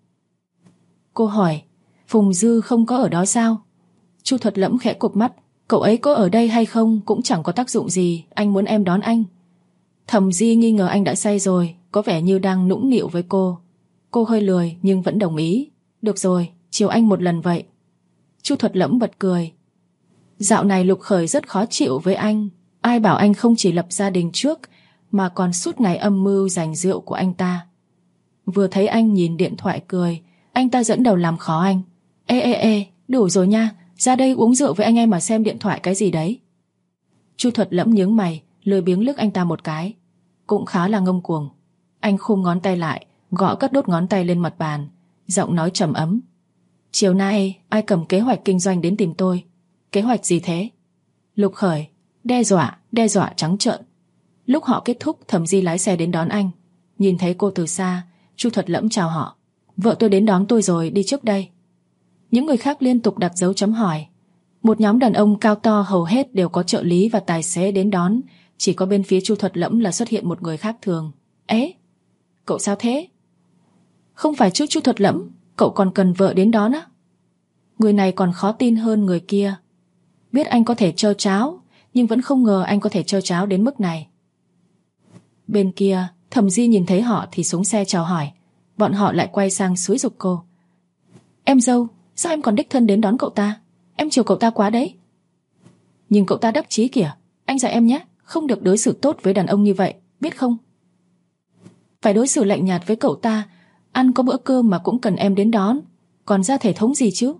Cô hỏi, Phùng Dư không có ở đó sao? Chu Thuật Lẫm khẽ cụp mắt, cậu ấy có ở đây hay không cũng chẳng có tác dụng gì, anh muốn em đón anh. Thẩm Di nghi ngờ anh đã say rồi, có vẻ như đang nũng nịu với cô. Cô hơi lười nhưng vẫn đồng ý. Được rồi, chiều anh một lần vậy. Chu Thuật Lẫm bật cười. Dạo này Lục Khởi rất khó chịu với anh. Ai bảo anh không chỉ lập gia đình trước mà còn suốt ngày âm mưu giành rượu của anh ta. Vừa thấy anh nhìn điện thoại cười, anh ta dẫn đầu làm khó anh. Ê, đủ rồi nha, ra đây uống rượu với anh em mà xem điện thoại cái gì đấy. Chu Thuật Lẫm nhướng mày, lười biếng liếc anh ta một cái. Cũng khá là ngông cuồng. Anh khum ngón tay lại, gõ các đốt ngón tay lên mặt bàn, giọng nói trầm ấm. Chiều nay ai cầm kế hoạch kinh doanh đến tìm tôi? Kế hoạch gì thế? Lục Khởi đe dọa trắng trợn. Lúc họ kết thúc, Thẩm Di lái xe đến đón anh. Nhìn thấy cô từ xa, Chu Thuật Lẫm chào họ. Vợ tôi đến đón tôi rồi, đi trước đây. Những người khác liên tục đặt dấu chấm hỏi. Một nhóm đàn ông cao to hầu hết đều có trợ lý và tài xế đến đón. Chỉ có bên phía Chu Thuật Lẫm là xuất hiện một người khác thường. Ế, cậu sao thế? Không phải chứ Chu Thuật Lẫm, cậu còn cần vợ đến đón á? Người này còn khó tin hơn người kia. Biết anh có thể trơ tráo, nhưng vẫn không ngờ anh có thể trơ tráo đến mức này. Bên kia, Thẩm Di nhìn thấy họ thì xuống xe chào hỏi. Bọn họ lại quay sang xúi giục cô. Em dâu, sao em còn đích thân đến đón cậu ta? Em chiều cậu ta quá đấy. Nhưng cậu ta đắc chí kìa. Anh dạy em nhé, không được đối xử tốt với đàn ông như vậy, biết không? Phải đối xử lạnh nhạt với cậu ta. Ăn có bữa cơm mà cũng cần em đến đón. Còn ra thể thống gì chứ?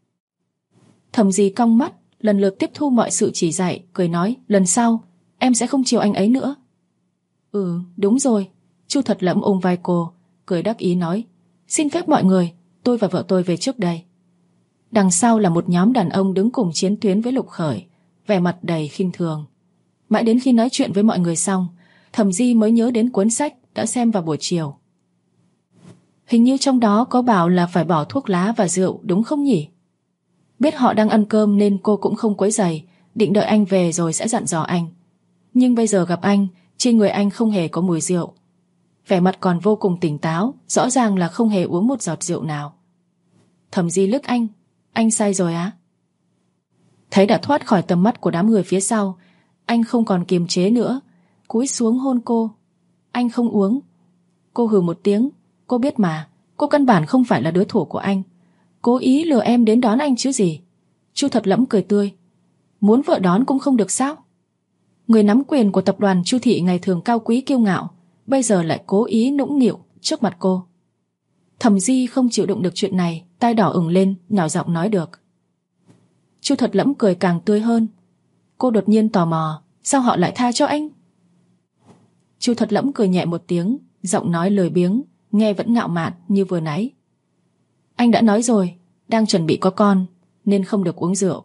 Thẩm Di cong mắt, lần lượt tiếp thu mọi sự chỉ dạy, cười nói, lần sau em sẽ không chiều anh ấy nữa. Ừ, đúng rồi. Chu Thuật Lẫm ôm vai cô, cười đắc ý nói, xin phép mọi người, tôi và vợ tôi về trước đây. Đằng sau là một nhóm đàn ông đứng cùng chiến tuyến với Lục Khởi, vẻ mặt đầy khinh thường. Mãi đến khi nói chuyện với mọi người xong, Thẩm Di mới nhớ đến cuốn sách đã xem vào buổi chiều. Hình như trong đó có bảo là phải bỏ thuốc lá và rượu, đúng không nhỉ? Biết họ đang ăn cơm nên cô cũng không quấy rầy, định đợi anh về rồi sẽ dặn dò anh. Nhưng bây giờ gặp anh, trên người anh không hề có mùi rượu. Vẻ mặt còn vô cùng tỉnh táo, rõ ràng là không hề uống một giọt rượu nào. Thẩm Di liếc anh say rồi á? Thấy đã thoát khỏi tầm mắt của đám người phía sau, anh không còn kiềm chế nữa, cúi xuống hôn cô. Anh không uống. Cô hừ một tiếng, cô biết mà, cô căn bản không phải là đối thủ của anh. Cố ý lừa em đến đón anh chứ gì. Chu Thuật Lẫm cười tươi. Muốn vợ đón cũng không được sao? Người nắm quyền của tập đoàn Chu Thị ngày thường cao quý kiêu ngạo, bây giờ lại cố ý nũng nịu trước mặt cô. Thẩm Di không chịu đựng được chuyện này, tai đỏ ửng lên, nhỏ giọng nói được. Chu Thuật Lẫm cười càng tươi hơn. Cô đột nhiên tò mò, sao họ lại tha cho anh? Chu Thuật Lẫm cười nhẹ một tiếng, giọng nói lười biếng, nghe vẫn ngạo mạn như vừa nãy. Anh đã nói rồi, đang chuẩn bị có con, nên không được uống rượu.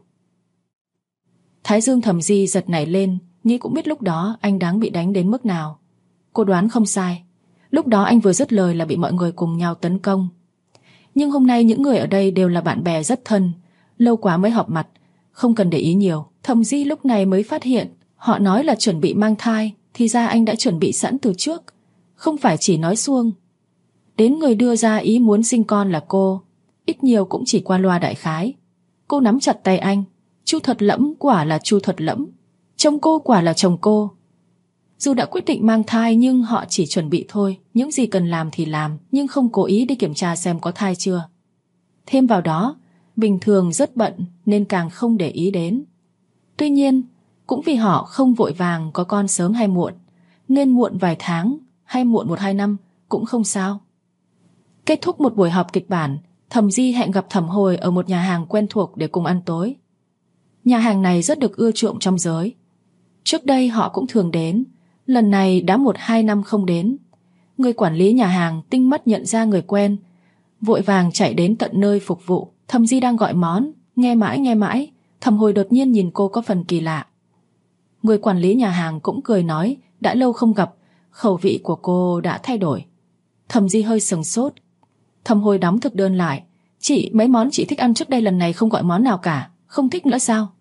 Thái dương Thẩm Di giật nảy lên, nghĩ cũng biết lúc đó anh đáng bị đánh đến mức nào. Cô đoán không sai. Lúc đó anh vừa dứt lời là bị mọi người cùng nhau tấn công. Nhưng hôm nay những người ở đây đều là bạn bè rất thân, lâu quá mới họp mặt, không cần để ý nhiều. Thẩm Di lúc này mới phát hiện họ nói là chuẩn bị mang thai, thì ra anh đã chuẩn bị sẵn từ trước, không phải chỉ nói suông. Đến người đưa ra ý muốn sinh con là cô, ít nhiều cũng chỉ qua loa đại khái. Cô nắm chặt tay anh. Chu Thuật Lẫm quả là Chu Thuật Lẫm, chồng cô quả là chồng cô. Dù đã quyết định mang thai nhưng họ chỉ chuẩn bị thôi, những gì cần làm thì làm, nhưng không cố ý đi kiểm tra xem có thai chưa. Thêm vào đó, bình thường rất bận nên càng không để ý đến. Tuy nhiên, cũng vì họ không vội vàng có con sớm hay muộn, nên muộn vài tháng hay muộn 1-2 năm cũng không sao. Kết thúc một buổi họp kịch bản, Thẩm Di hẹn gặp Thẩm Hồi ở một nhà hàng quen thuộc để cùng ăn tối. Nhà hàng này rất được ưa chuộng trong giới. Trước đây họ cũng thường đến, lần này đã 1-2 năm không đến. Người quản lý nhà hàng tinh mắt nhận ra người quen, vội vàng chạy đến tận nơi phục vụ. Thẩm Di đang gọi món, nghe mãi, Thẩm Hồi đột nhiên nhìn cô có phần kỳ lạ. Người quản lý nhà hàng cũng cười nói, đã lâu không gặp, khẩu vị của cô đã thay đổi. Thẩm Di hơi sừng sốt. Thẩm Hồi đóng thực đơn lại. Chị, mấy món chị thích ăn trước đây lần này không gọi món nào cả, không thích nữa sao?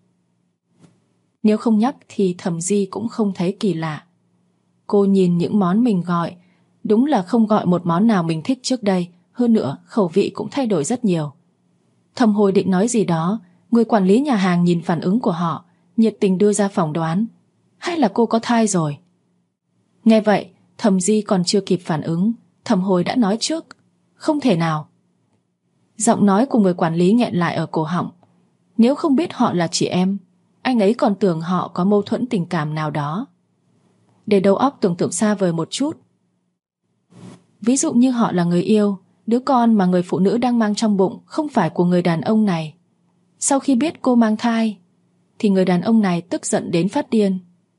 Nếu không nhắc thì Thẩm Di cũng không thấy kỳ lạ. Cô nhìn những món mình gọi, đúng là không gọi một món nào mình thích trước đây, hơn nữa khẩu vị cũng thay đổi rất nhiều. Thẩm Hồi định nói gì đó, người quản lý nhà hàng nhìn phản ứng của họ, nhiệt tình đưa ra phỏng đoán. Hay là cô có thai rồi? Nghe vậy, Thẩm Di còn chưa kịp phản ứng, Thẩm Hồi đã nói trước. Không thể nào. Giọng nói của người quản lý nghẹn lại ở cổ họng. Nếu không biết họ là chị em, anh ấy còn tưởng họ có mâu thuẫn tình cảm nào đó. Để đầu óc tưởng tượng xa vời một chút. Ví dụ như họ là người yêu, đứa con mà người phụ nữ đang mang trong bụng không phải của người đàn ông này. Sau khi biết cô mang thai thì người đàn ông này tức giận đến phát điên.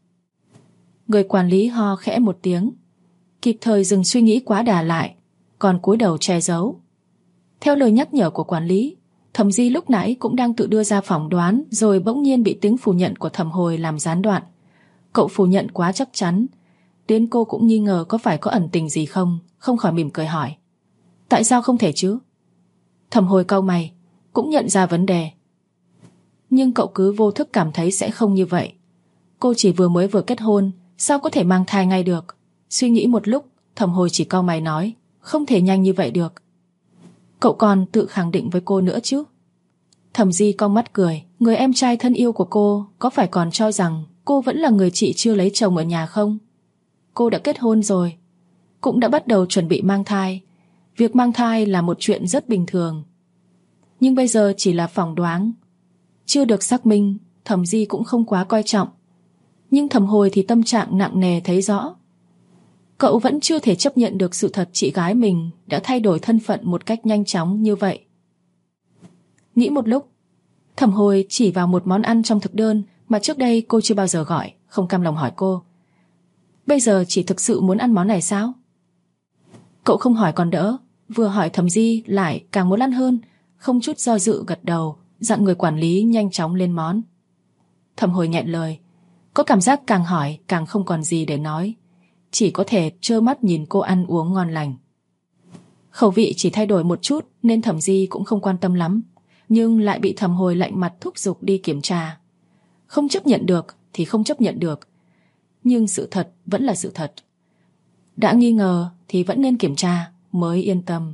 Người quản lý ho khẽ một tiếng, kịp thời dừng suy nghĩ quá đà lại, còn cúi đầu che giấu. Theo lời nhắc nhở của quản lý, Thẩm Di lúc nãy cũng đang tự đưa ra phỏng đoán, rồi bỗng nhiên bị tiếng phủ nhận của Thẩm Hồi làm gián đoạn. Cậu phủ nhận quá chắc chắn, đến cô cũng nghi ngờ có phải có ẩn tình gì không khỏi mỉm cười hỏi: tại sao không thể chứ? Thẩm Hồi cau mày, cũng nhận ra vấn đề. Nhưng cậu cứ vô thức cảm thấy sẽ không như vậy. Cô chỉ vừa kết hôn, sao có thể mang thai ngay được? Suy nghĩ một lúc, Thẩm Hồi chỉ cau mày nói: không thể nhanh như vậy được. Cậu còn tự khẳng định với cô nữa chứ? Thẩm Di cong mắt cười, người em trai thân yêu của cô có phải còn cho rằng cô vẫn là người chị chưa lấy chồng ở nhà không? Cô đã kết hôn rồi, cũng đã bắt đầu chuẩn bị mang thai. Việc mang thai là một chuyện rất bình thường. Nhưng bây giờ chỉ là phỏng đoán, chưa được xác minh. Thẩm Di cũng không quá coi trọng. Nhưng Thẩm Hồi thì tâm trạng nặng nề thấy rõ. Cậu vẫn chưa thể chấp nhận được sự thật chị gái mình đã thay đổi thân phận một cách nhanh chóng như vậy. Nghĩ một lúc, Thẩm Hồi chỉ vào một món ăn trong thực đơn mà trước đây cô chưa bao giờ gọi, không cam lòng hỏi cô: bây giờ chỉ thực sự muốn ăn món này sao? Cậu không hỏi còn đỡ, vừa hỏi Thẩm Di lại càng muốn ăn hơn, không chút do dự gật đầu, dặn người quản lý nhanh chóng lên món. Thẩm Hồi nghẹn lời, có cảm giác càng hỏi càng không còn gì để nói, chỉ có thể trơ mắt nhìn cô ăn uống ngon lành. Khẩu vị chỉ thay đổi một chút nên Thẩm Di cũng không quan tâm lắm, nhưng lại bị Thẩm Hồi lạnh mặt thúc giục đi kiểm tra. Không chấp nhận được thì không chấp nhận được, nhưng sự thật vẫn là sự thật. Đã nghi ngờ thì vẫn nên kiểm tra mới yên tâm.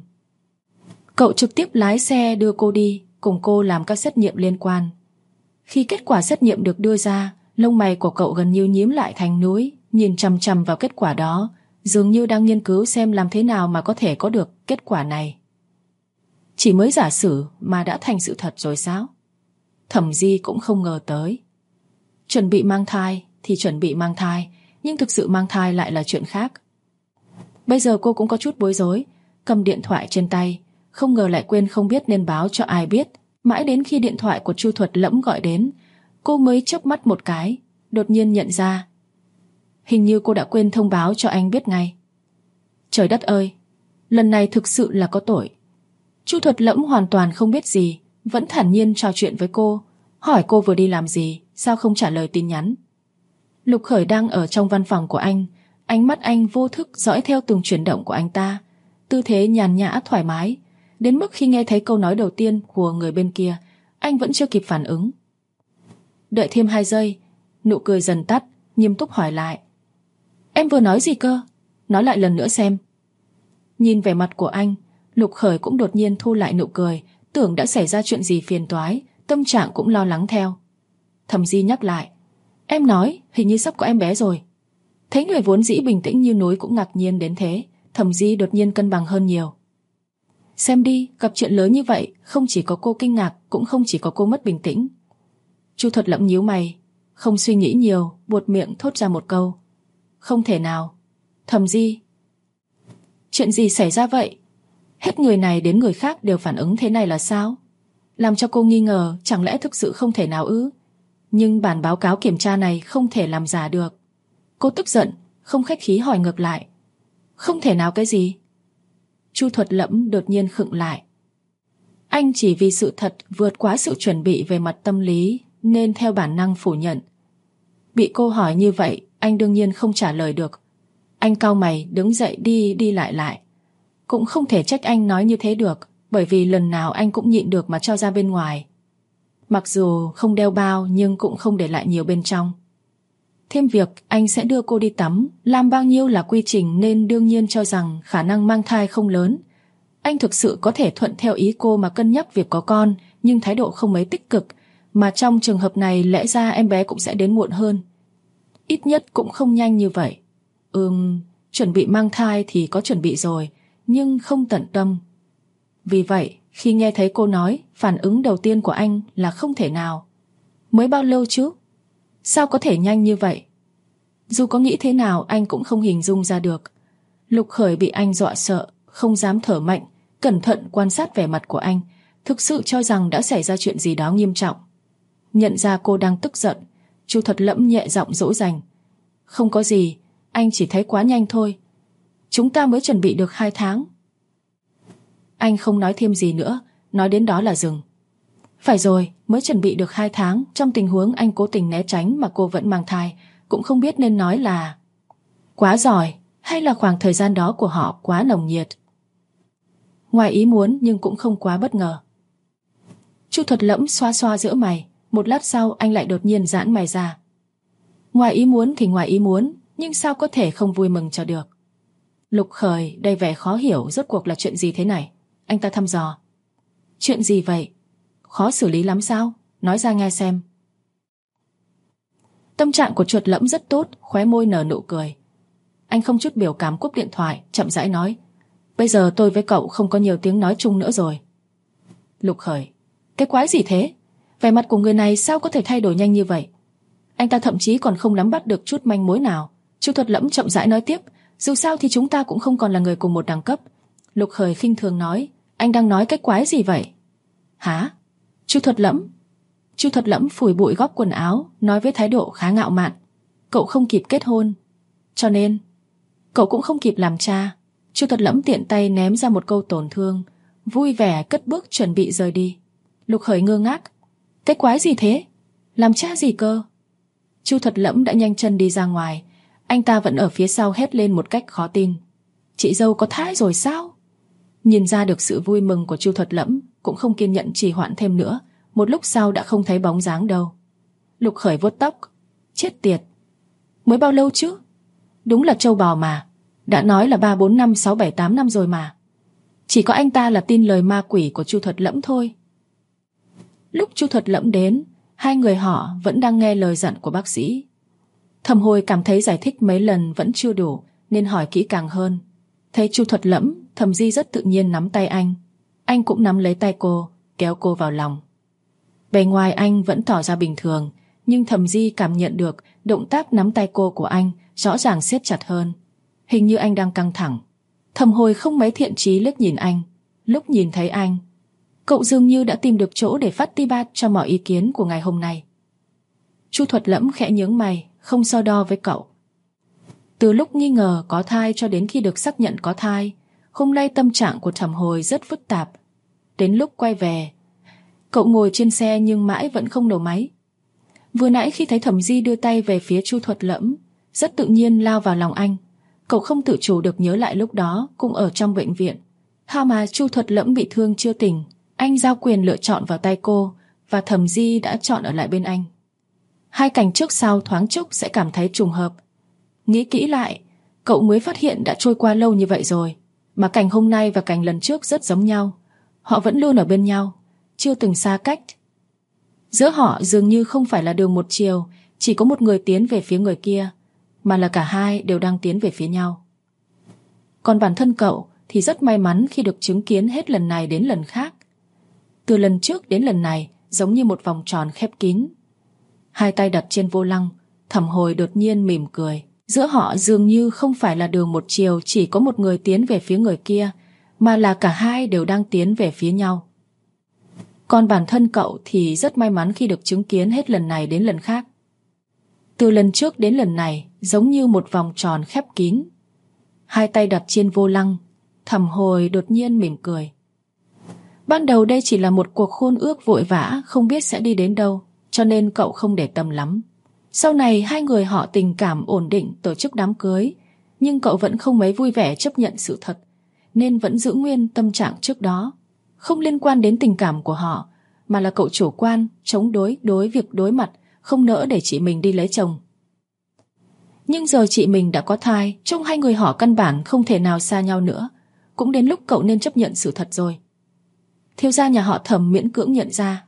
Cậu trực tiếp lái xe đưa cô đi, cùng cô làm các xét nghiệm liên quan. Khi kết quả xét nghiệm được đưa ra, lông mày của cậu gần như nhím lại thành núi, nhìn chằm chằm vào kết quả đó, dường như đang nghiên cứu xem làm thế nào mà có thể có được kết quả này. Chỉ mới giả sử mà đã thành sự thật rồi sao? Thẩm Di cũng không ngờ tới. Chuẩn bị mang thai thì chuẩn bị mang thai, nhưng thực sự mang thai lại là chuyện khác. Bây giờ cô cũng có chút bối rối, cầm điện thoại trên tay, không ngờ lại quên không biết nên báo cho ai biết. Mãi đến khi điện thoại của Chu Thuật Lẫm gọi đến, cô mới chớp mắt một cái, đột nhiên nhận ra hình như cô đã quên thông báo cho anh biết ngay. Trời đất ơi, lần này thực sự là có tội. Chu Thuật Lẫm hoàn toàn không biết gì, vẫn thản nhiên trò chuyện với cô, hỏi cô vừa đi làm gì, sao không trả lời tin nhắn. Lục Khởi đang ở trong văn phòng của anh, ánh mắt anh vô thức dõi theo từng chuyển động của anh ta, tư thế nhàn nhã thoải mái, đến mức khi nghe thấy câu nói đầu tiên của người bên kia, anh vẫn chưa kịp phản ứng. Đợi thêm 2 giây, nụ cười dần tắt, nghiêm túc hỏi lại: em vừa nói gì cơ? Nói lại lần nữa xem. Nhìn vẻ mặt của anh, Lục Khởi cũng đột nhiên thu lại nụ cười, tưởng đã xảy ra chuyện gì phiền toái, tâm trạng cũng lo lắng theo. Thẩm Di nhắc lại: em nói hình như sắp có em bé rồi. Thấy người vốn dĩ bình tĩnh như núi cũng ngạc nhiên đến thế, Thẩm Di đột nhiên cân bằng hơn nhiều. Xem đi, gặp chuyện lớn như vậy, không chỉ có cô kinh ngạc, cũng không chỉ có cô mất bình tĩnh. Chu Thuật Lẫm nhíu mày, không suy nghĩ nhiều, buột miệng thốt ra một câu: không thể nào. Thẩm Di, chuyện gì xảy ra vậy? Hết người này đến người khác đều phản ứng thế này là sao? Làm cho cô nghi ngờ, chẳng lẽ thực sự không thể nào ư? Nhưng bản báo cáo kiểm tra này không thể làm giả được. Cô tức giận, không khách khí hỏi ngược lại: không thể nào cái gì? Chu Thuật Lẫm đột nhiên khựng lại. Anh chỉ vì sự thật vượt quá sự chuẩn bị về mặt tâm lý nên theo bản năng phủ nhận. Bị cô hỏi như vậy, anh đương nhiên không trả lời được. Anh cau mày đứng dậy đi lại. Cũng không thể trách anh nói như thế được, bởi vì lần nào anh cũng nhịn được mà cho ra bên ngoài. Mặc dù không đeo bao nhưng cũng không để lại nhiều bên trong. Thêm việc anh sẽ đưa cô đi tắm, làm bao nhiêu là quy trình nên đương nhiên cho rằng khả năng mang thai không lớn. Anh thực sự có thể thuận theo ý cô mà cân nhắc việc có con, nhưng thái độ không mấy tích cực, mà trong trường hợp này lẽ ra em bé cũng sẽ đến muộn hơn. Ít nhất cũng không nhanh như vậy. Chuẩn bị mang thai thì có chuẩn bị rồi, nhưng không tận tâm. Vì vậy, khi nghe thấy cô nói, phản ứng đầu tiên của anh là không thể nào. Mới bao lâu chứ? Sao có thể nhanh như vậy? Dù có nghĩ thế nào anh cũng không hình dung ra được. Lục Khởi bị anh dọa sợ, không dám thở mạnh, cẩn thận quan sát vẻ mặt của anh, thực sự cho rằng đã xảy ra chuyện gì đó nghiêm trọng. Nhận ra cô đang tức giận, Chu Thuật Lẫm nhẹ giọng dỗ dành. Không có gì, anh chỉ thấy quá nhanh thôi. Chúng ta mới chuẩn bị được 2 tháng. Anh không nói thêm gì nữa, nói đến đó là dừng. Phải rồi, mới chuẩn bị được 2 tháng, trong tình huống anh cố tình né tránh mà cô vẫn mang thai, cũng không biết nên nói là quá giỏi hay là khoảng thời gian đó của họ quá nồng nhiệt. Ngoài ý muốn nhưng cũng không quá bất ngờ. Chu Thuật Lẫm xoa xoa giữa mày, một lát sau anh lại đột nhiên giãn mày ra. Ngoài ý muốn thì ngoài ý muốn, nhưng sao có thể không vui mừng cho được. Lục Khởi đầy vẻ khó hiểu rốt cuộc là chuyện gì thế này. Anh ta thăm dò. Chuyện gì vậy? Khó xử lý lắm sao? Nói ra nghe xem. Tâm trạng của Chuột Lẫm rất tốt, khóe môi nở nụ cười. Anh không chút biểu cảm cúp điện thoại, chậm rãi nói. Bây giờ tôi với cậu không có nhiều tiếng nói chung nữa rồi. Lục Khởi. Cái quái gì thế? Vẻ mặt của người này sao có thể thay đổi nhanh như vậy? Anh ta thậm chí còn không nắm bắt được chút manh mối nào. Chu Thuật Lẫm chậm rãi nói tiếp. Dù sao thì chúng ta cũng không còn là người cùng một đẳng cấp. Lục Khởi khinh thường nói. Anh đang nói cái quái gì vậy? Hả? Chu Thuật Lẫm. Chu Thuật Lẫm phủi bụi góc quần áo, nói với thái độ khá ngạo mạn. Cậu không kịp kết hôn, cho nên cậu cũng không kịp làm cha. Chu Thuật Lẫm tiện tay ném ra một câu tổn thương, vui vẻ cất bước chuẩn bị rời đi. Lục Khởi ngơ ngác. Cái quái gì thế? Làm cha gì cơ? Chu Thuật Lẫm đã nhanh chân đi ra ngoài. Anh ta vẫn ở phía sau hét lên một cách khó tin. Chị dâu có thai rồi sao? Nhìn ra được sự vui mừng của Chu Thuật Lẫm, cũng không kiên nhẫn trì hoãn thêm nữa. Một lúc sau đã không thấy bóng dáng đâu. Lục Khởi vuốt tóc. Chết tiệt. Mới bao lâu chứ? Đúng là trâu bò mà. Đã nói là 3, 4, 5, 6, 7, 8 năm rồi mà. Chỉ có anh ta là tin lời ma quỷ của Chu Thuật Lẫm thôi. Lúc Chu Thuật Lẫm đến, hai người họ vẫn đang nghe lời dặn của bác sĩ. Thẩm Hồi cảm thấy giải thích mấy lần vẫn chưa đủ, nên hỏi kỹ càng hơn. Thấy Chu Thuật Lẫm, Thẩm Di rất tự nhiên nắm tay anh. Anh cũng nắm lấy tay cô, kéo cô vào lòng. Bề ngoài anh vẫn tỏ ra bình thường, nhưng Thẩm Di cảm nhận được động tác nắm tay cô của anh rõ ràng siết chặt hơn. Hình như anh đang căng thẳng. Thẩm Hồi không mấy thiện chí liếc nhìn anh. Lúc nhìn thấy anh, cậu dường như đã tìm được chỗ để phát ti bát cho mọi ý kiến của ngày hôm nay. Chu Thuật Lẫm khẽ nhướng mày, không so đo với cậu. Từ lúc nghi ngờ có thai cho đến khi được xác nhận có thai, hôm nay tâm trạng của Thẩm Hồi rất phức tạp. Đến lúc quay về, cậu ngồi trên xe nhưng mãi vẫn không nổ máy. Vừa nãy khi thấy Thẩm Di đưa tay về phía Chu Thuật Lẫm, rất tự nhiên lao vào lòng anh. Cậu không tự chủ được nhớ lại lúc đó cũng ở trong bệnh viện. How mà Chu Thuật Lẫm bị thương chưa tỉnh, anh giao quyền lựa chọn vào tay cô, và Thẩm Di đã chọn ở lại bên anh. Hai cảnh trước sau thoáng chốc sẽ cảm thấy trùng hợp. Nghĩ kỹ lại, cậu mới phát hiện đã trôi qua lâu như vậy rồi, mà cảnh hôm nay và cảnh lần trước rất giống nhau. Họ vẫn luôn ở bên nhau, chưa từng xa cách. Giữa họ dường như không phải là đường một chiều, chỉ có một người tiến về phía người kia, mà là cả hai đều đang tiến về phía nhau. Còn bản thân cậu thì rất may mắn khi được chứng kiến hết lần này đến lần khác. Từ lần trước đến lần này giống như một vòng tròn khép kín. Hai tay đặt trên vô lăng, Thẩm Hồi đột nhiên mỉm cười. Giữa họ dường như không phải là đường một chiều, chỉ có một người tiến về phía người kia, mà là cả hai đều đang tiến về phía nhau. Còn bản thân cậu thì rất may mắn khi được chứng kiến hết lần này đến lần khác. Từ lần trước đến lần này giống như một vòng tròn khép kín. Hai tay đặt trên vô lăng, Thẩm Hồi đột nhiên mỉm cười. Ban đầu đây chỉ là một cuộc hôn ước vội vã, không biết sẽ đi đến đâu, cho nên cậu không để tâm lắm. Sau này hai người họ tình cảm ổn định tổ chức đám cưới, nhưng cậu vẫn không mấy vui vẻ chấp nhận sự thật, nên vẫn giữ nguyên tâm trạng trước đó. Không liên quan đến tình cảm của họ, mà là cậu chủ quan, chống đối việc đối mặt, không nỡ để chị mình đi lấy chồng. Nhưng giờ chị mình đã có thai, trông hai người họ căn bản không thể nào xa nhau nữa. Cũng đến lúc cậu nên chấp nhận sự thật rồi. Thiếu gia nhà họ Thẩm miễn cưỡng nhận ra.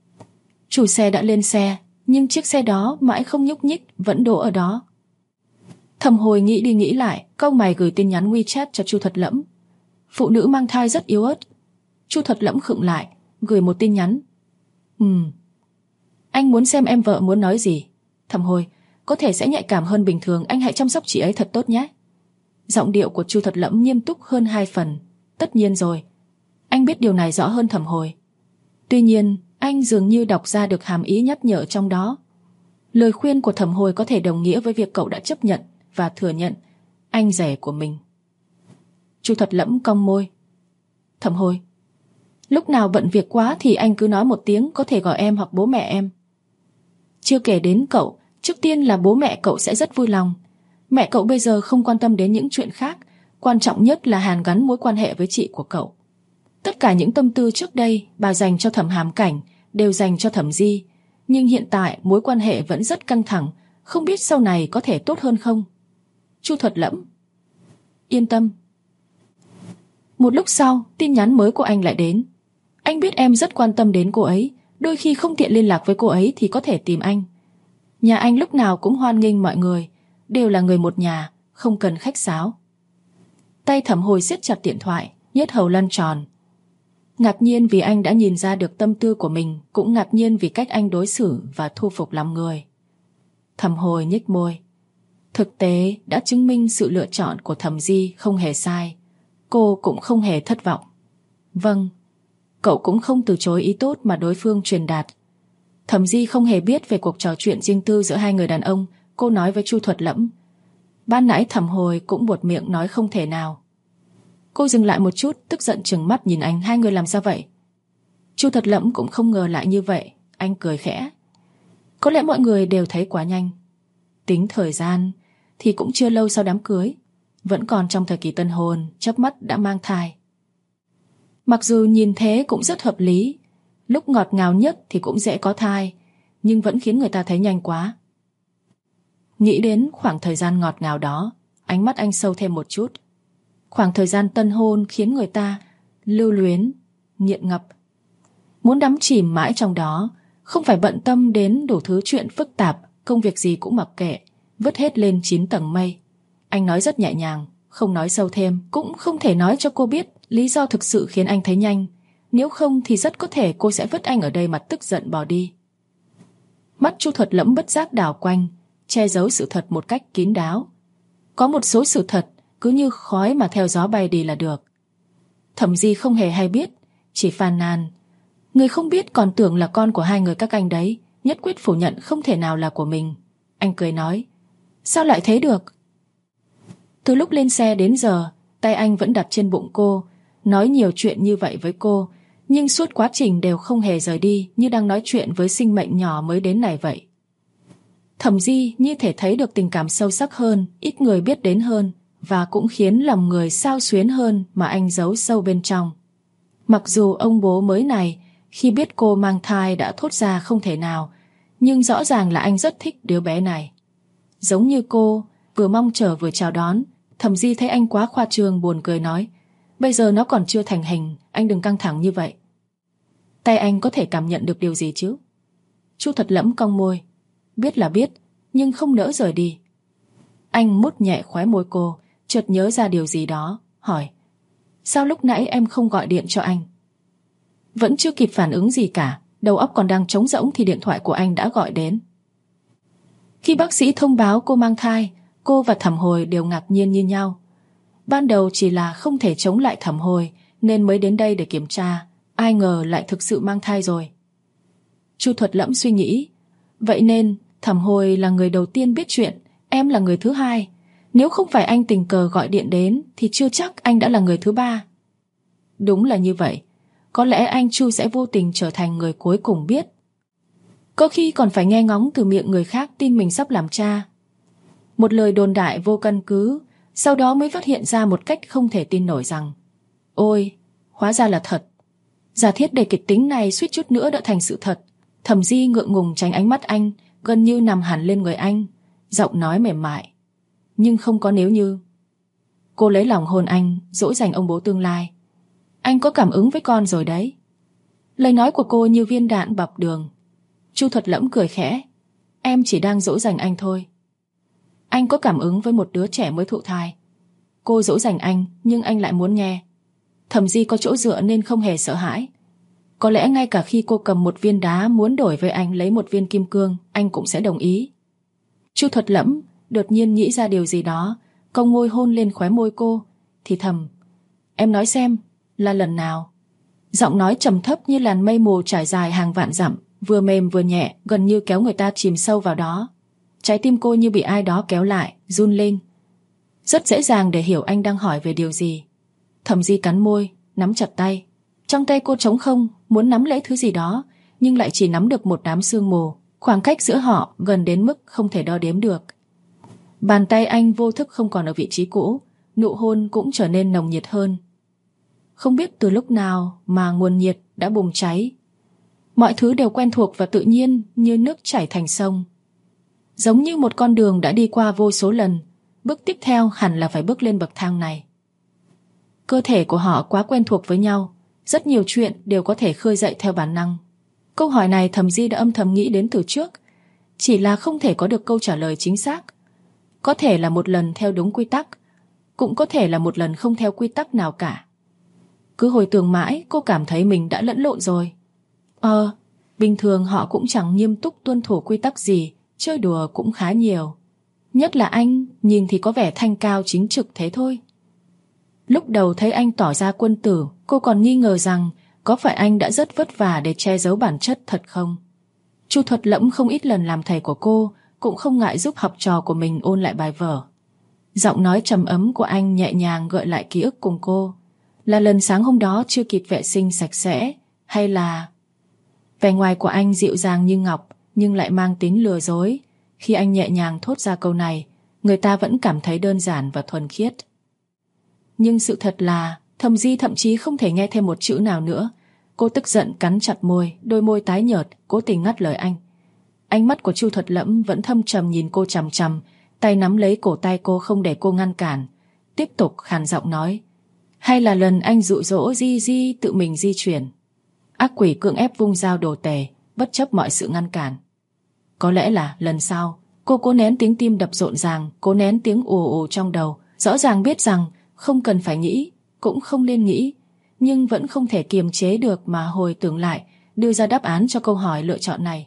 Chủ xe đã lên xe, nhưng chiếc xe đó mãi không nhúc nhích, vẫn đỗ ở đó. Thẩm Hồi nghĩ đi nghĩ lại, cau mày gửi tin nhắn WeChat cho Chu Thuật Lẫm. Phụ nữ mang thai rất yếu ớt. Chu Thuật Lẫm khựng lại, gửi một tin nhắn. Anh muốn xem em vợ muốn nói gì. Thẩm Hồi, có thể sẽ nhạy cảm hơn bình thường, anh hãy chăm sóc chị ấy thật tốt nhé. Giọng điệu của Chu Thuật Lẫm nghiêm túc hơn 2 phần. Tất nhiên rồi. Anh biết điều này rõ hơn Thẩm Hồi. Tuy nhiên, anh dường như đọc ra được hàm ý nhắc nhở trong đó. Lời khuyên của Thẩm Hồi có thể đồng nghĩa với việc cậu đã chấp nhận và thừa nhận anh rể của mình. Chu Thuật Lẫm cong môi. Thẩm Hồi, lúc nào bận việc quá thì anh cứ nói một tiếng, có thể gọi em hoặc bố mẹ em. Chưa kể đến cậu, trước tiên là bố mẹ cậu sẽ rất vui lòng. Mẹ cậu bây giờ không quan tâm đến những chuyện khác, quan trọng nhất là hàn gắn mối quan hệ với chị của cậu. Tất cả những tâm tư trước đây bà dành cho Thẩm Hàm Cảnh đều dành cho Thẩm Di, nhưng hiện tại mối quan hệ vẫn rất căng thẳng, không biết sau này có thể tốt hơn không. Chu Thuật Lẫm. Yên tâm. Một lúc sau, tin nhắn mới của anh lại đến. Anh biết em rất quan tâm đến cô ấy, đôi khi không tiện liên lạc với cô ấy thì có thể tìm anh. Nhà anh lúc nào cũng hoan nghênh mọi người, đều là người một nhà, không cần khách sáo. Tay Thẩm Hồi siết chặt điện thoại, yết hầu lăn tròn. Ngạc nhiên vì anh đã nhìn ra được tâm tư của mình, cũng ngạc nhiên vì cách anh đối xử và thu phục lòng người. Thẩm Hồi nhếch môi. Thực tế đã chứng minh sự lựa chọn của Thẩm Di không hề sai. Cô cũng không hề thất vọng. Vâng, cậu cũng không từ chối ý tốt mà đối phương truyền đạt. Thẩm Di không hề biết về cuộc trò chuyện riêng tư giữa hai người đàn ông, cô nói với Chu Thuật Lẫm. Ban nãy Thẩm Hồi cũng buột miệng nói không thể nào. Cô dừng lại một chút, tức giận trừng mắt nhìn anh. Hai người làm sao vậy? Chu Thuật Lẫm cũng không ngờ lại như vậy. Anh cười khẽ. Có lẽ mọi người đều thấy quá nhanh. Tính thời gian thì cũng chưa lâu sau đám cưới, vẫn còn trong thời kỳ tân hôn, chớp mắt đã mang thai. Mặc dù nhìn thế cũng rất hợp lý, lúc ngọt ngào nhất thì cũng dễ có thai, nhưng vẫn khiến người ta thấy nhanh quá. Nghĩ đến khoảng thời gian ngọt ngào đó, ánh mắt anh sâu thêm một chút. Khoảng thời gian tân hôn khiến người ta lưu luyến, nghiện ngập, muốn đắm chìm mãi trong đó, không phải bận tâm đến đủ thứ chuyện phức tạp, công việc gì cũng mặc kệ, vứt hết lên 9 tầng mây. Anh nói rất nhẹ nhàng, không nói sâu thêm, cũng không thể nói cho cô biết lý do thực sự khiến anh thấy nhanh. Nếu không thì rất có thể cô sẽ vứt anh ở đây mà tức giận bỏ đi. Mắt Chu Thuật Lẫm bất giác đảo quanh, che giấu sự thật một cách kín đáo. Có một số sự thật cứ như khói mà theo gió bay đi là được. Thẩm Di không hề hay biết, chỉ phàn nàn. Người không biết còn tưởng là con của hai người các anh đấy, nhất quyết phủ nhận không thể nào là của mình. Anh cười nói, sao lại thế được? Từ lúc lên xe đến giờ, tay anh vẫn đặt trên bụng cô, nói nhiều chuyện như vậy với cô, nhưng suốt quá trình đều không hề rời đi, như đang nói chuyện với sinh mệnh nhỏ mới đến này vậy. Thẩm Di như thể thấy được tình cảm sâu sắc hơn, ít người biết đến hơn, và cũng khiến lòng người xao xuyến hơn mà anh giấu sâu bên trong. Mặc dù ông bố mới này khi biết cô mang thai đã thốt ra không thể nào, nhưng rõ ràng là anh rất thích đứa bé này. Giống như cô, vừa mong chờ vừa chào đón. Thẩm Di thấy anh quá khoa trương, buồn cười nói, bây giờ nó còn chưa thành hình, anh đừng căng thẳng như vậy. Tay anh có thể cảm nhận được điều gì chứ? Chu Thuật Lẫm cong môi, biết là biết, nhưng không nỡ rời đi. Anh mút nhẹ khóe môi cô, chợt nhớ ra điều gì đó, hỏi, sao lúc nãy em không gọi điện cho anh? Vẫn chưa kịp phản ứng gì cả, đầu óc còn đang trống rỗng thì điện thoại của anh đã gọi đến. Khi bác sĩ thông báo cô mang thai, cô và Thẩm Hồi đều ngạc nhiên như nhau. Ban đầu chỉ là không thể chống lại Thẩm Hồi nên mới đến đây để kiểm tra, ai ngờ lại thực sự mang thai rồi. Chu Thuật Lẫm suy nghĩ, vậy nên Thẩm Hồi là người đầu tiên biết chuyện, em là người thứ hai. Nếu không phải anh tình cờ gọi điện đến thì chưa chắc anh đã là người thứ ba. Đúng là như vậy, có lẽ anh Chu sẽ vô tình trở thành người cuối cùng biết. Có khi còn phải nghe ngóng từ miệng người khác tin mình sắp làm cha. Một lời đồn đại vô căn cứ, sau đó mới phát hiện ra một cách không thể tin nổi rằng, ôi, hóa ra là thật. Giả thiết đầy kịch tính này suýt chút nữa đã thành sự thật. Thẩm Di ngượng ngùng tránh ánh mắt anh, gần như nằm hẳn lên người anh, giọng nói mềm mại. Nhưng không có nếu như. Cô lấy lòng hôn anh, dỗ dành ông bố tương lai. Anh có cảm ứng với con rồi đấy. Lời nói của cô như viên đạn bọc đường. Chu Thuật Lẫm cười khẽ, em chỉ đang dỗ dành anh thôi. Anh có cảm ứng với một đứa trẻ mới thụ thai. Cô dỗ dành anh, nhưng anh lại muốn nghe. Thẩm Di có chỗ dựa nên không hề sợ hãi. Có lẽ ngay cả khi cô cầm một viên đá muốn đổi với anh lấy một viên kim cương, anh cũng sẽ đồng ý. Chu Thuật Lẫm đột nhiên nghĩ ra điều gì đó, cong môi hôn lên khóe môi cô, thì thầm, em nói xem, là lần nào? Giọng nói trầm thấp như làn mây mù trải dài hàng vạn dặm, vừa mềm vừa nhẹ, gần như kéo người ta chìm sâu vào đó. Trái tim cô như bị ai đó kéo lại, run lên. Rất dễ dàng để hiểu anh đang hỏi về điều gì. Thẩm Di cắn môi, nắm chặt tay. Trong tay cô trống không, muốn nắm lấy thứ gì đó, nhưng lại chỉ nắm được một đám sương mù. Khoảng cách giữa họ gần đến mức không thể đo đếm được. Bàn tay anh vô thức không còn ở vị trí cũ, nụ hôn cũng trở nên nồng nhiệt hơn. Không biết từ lúc nào mà nguồn nhiệt đã bùng cháy. Mọi thứ đều quen thuộc và tự nhiên như nước chảy thành sông. Giống như một con đường đã đi qua vô số lần, bước tiếp theo hẳn là phải bước lên bậc thang này. Cơ thể của họ quá quen thuộc với nhau, rất nhiều chuyện đều có thể khơi dậy theo bản năng. Câu hỏi này Thẩm Di đã âm thầm nghĩ đến từ trước, chỉ là không thể có được câu trả lời chính xác. Có thể là một lần theo đúng quy tắc, cũng có thể là một lần không theo quy tắc nào cả. Cứ hồi tưởng mãi, cô cảm thấy mình đã lẫn lộn rồi. Bình thường họ cũng chẳng nghiêm túc tuân thủ quy tắc gì, chơi đùa cũng khá nhiều. Nhất là anh, nhìn thì có vẻ thanh cao chính trực thế thôi. Lúc đầu thấy anh tỏ ra quân tử, cô còn nghi ngờ rằng có phải anh đã rất vất vả để che giấu bản chất thật không? Chu Thuật Lẫm không ít lần làm thầy của cô, cũng không ngại giúp học trò của mình ôn lại bài vở. Giọng nói trầm ấm của anh nhẹ nhàng gợi lại ký ức cùng cô. Là lần sáng hôm đó chưa kịp vệ sinh sạch sẽ, hay là... Vẻ ngoài của anh dịu dàng như ngọc, nhưng lại mang tính lừa dối. Khi anh nhẹ nhàng thốt ra câu này, người ta vẫn cảm thấy đơn giản và thuần khiết. Nhưng sự thật là Thẩm Di thậm chí không thể nghe thêm một chữ nào nữa. Cô tức giận cắn chặt môi, đôi môi tái nhợt, cố tình ngắt lời anh. Ánh mắt của Chu Thuật Lẫm vẫn thâm trầm nhìn cô chằm chằm, tay nắm lấy cổ tay cô không để cô ngăn cản. Tiếp tục khàn giọng nói, hay là lần anh dụ dỗ Di tự mình di chuyển. Ác quỷ cưỡng ép vung dao đồ tể, bất chấp mọi sự ngăn cản. Có lẽ là lần sau. Cô cố nén tiếng tim đập rộn ràng, cố nén tiếng ù ù trong đầu, rõ ràng biết rằng không cần phải nghĩ, cũng không nên nghĩ, nhưng vẫn không thể kiềm chế được mà hồi tưởng lại, đưa ra đáp án cho câu hỏi lựa chọn này.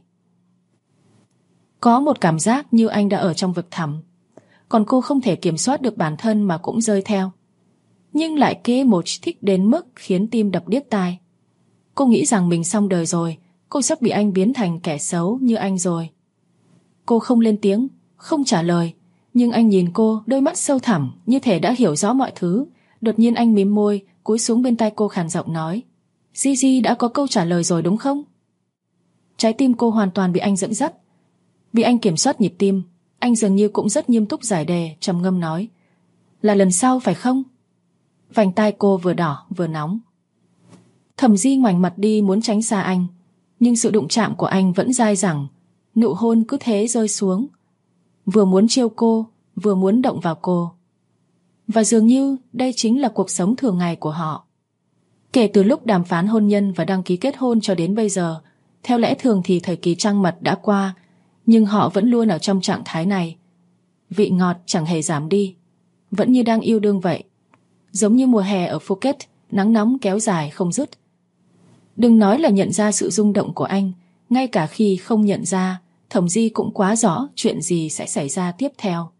Có một cảm giác như anh đã ở trong vực thẳm, còn cô không thể kiểm soát được bản thân mà cũng rơi theo. Nhưng lại kê một thích đến mức khiến tim đập điếc tai. Cô nghĩ rằng mình xong đời rồi, cô sắp bị anh biến thành kẻ xấu như anh rồi. Cô không lên tiếng, không trả lời, nhưng anh nhìn cô, đôi mắt sâu thẳm như thể đã hiểu rõ mọi thứ. Đột nhiên anh mím môi, cúi xuống bên tai cô khàn giọng nói, Di đã có câu trả lời rồi đúng không? Trái tim cô hoàn toàn bị anh dẫn dắt, bị anh kiểm soát nhịp tim. Anh dường như cũng rất nghiêm túc giải đề, trầm ngâm nói, là lần sau phải không? Vành tai cô vừa đỏ vừa nóng. Thẩm Di ngoảnh mặt đi muốn tránh xa anh, nhưng sự đụng chạm của anh vẫn dai dẳng. Nụ hôn cứ thế rơi xuống, vừa muốn trêu cô, vừa muốn động vào cô. Và dường như đây chính là cuộc sống thường ngày của họ. Kể từ lúc đàm phán hôn nhân và đăng ký kết hôn cho đến bây giờ, theo lẽ thường thì thời kỳ trăng mật đã qua, nhưng họ vẫn luôn ở trong trạng thái này. Vị ngọt chẳng hề giảm đi, vẫn như đang yêu đương vậy. Giống như mùa hè ở Phuket, nắng nóng kéo dài không dứt. Đừng nói là nhận ra sự rung động của anh, ngay cả khi không nhận ra, Thẩm Di cũng quá rõ chuyện gì sẽ xảy ra tiếp theo.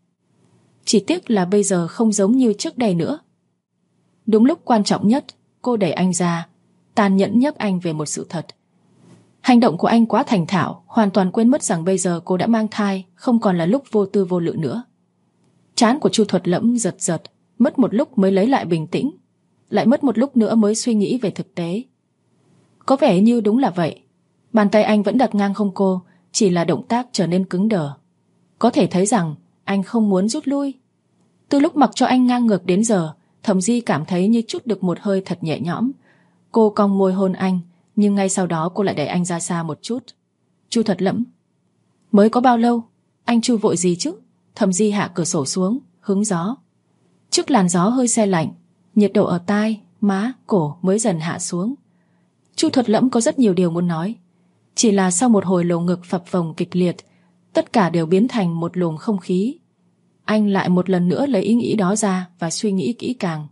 Chỉ tiếc là bây giờ không giống như trước đây nữa. Đúng lúc quan trọng nhất, cô đẩy anh ra, tàn nhẫn nhắc anh về một sự thật. Hành động của anh quá thành thạo, hoàn toàn quên mất rằng bây giờ cô đã mang thai, không còn là lúc vô tư vô lự nữa. Trán của Chu Thuật Lẫm giật giật, mất một lúc mới lấy lại bình tĩnh, lại mất một lúc nữa mới suy nghĩ về thực tế. Có vẻ như đúng là vậy. Bàn tay anh vẫn đặt ngang hông cô, chỉ là động tác trở nên cứng đờ. Có thể thấy rằng anh không muốn rút lui. Từ lúc mặc cho anh ngang ngược đến giờ, Thẩm Di cảm thấy như trút được một hơi thật nhẹ nhõm. Cô cong môi hôn anh, nhưng ngay sau đó cô lại đẩy anh ra xa một chút. Chu Thuật Lẫm, mới có bao lâu? Anh chu vội gì chứ? Thẩm Di hạ cửa sổ xuống, hứng gió. Trước làn gió hơi se lạnh, nhiệt độ ở tai, má, cổ mới dần hạ xuống. Chu Thuật Lẫm có rất nhiều điều muốn nói, chỉ là sau một hồi lồng ngực phập phồng kịch liệt, tất cả đều biến thành một luồng không khí. Anh lại một lần nữa lấy ý nghĩ đó ra và suy nghĩ kỹ càng.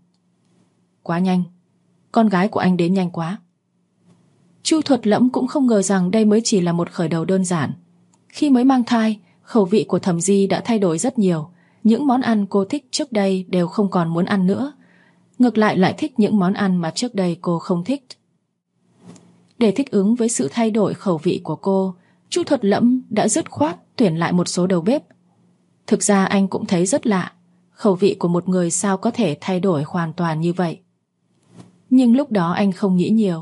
Quá nhanh, con gái của anh đến nhanh quá. Chu Thuật Lẫm cũng không ngờ rằng đây mới chỉ là một khởi đầu đơn giản. Khi mới mang thai, khẩu vị của Thẩm Di đã thay đổi rất nhiều. Những món ăn cô thích trước đây đều không còn muốn ăn nữa. Ngược lại thích những món ăn mà trước đây cô không thích. Để thích ứng với sự thay đổi khẩu vị của cô, Chu Thuật Lẫm đã dứt khoát tuyển lại một số đầu bếp. Thực ra anh cũng thấy rất lạ, khẩu vị của một người sao có thể thay đổi hoàn toàn như vậy. Nhưng lúc đó anh không nghĩ nhiều.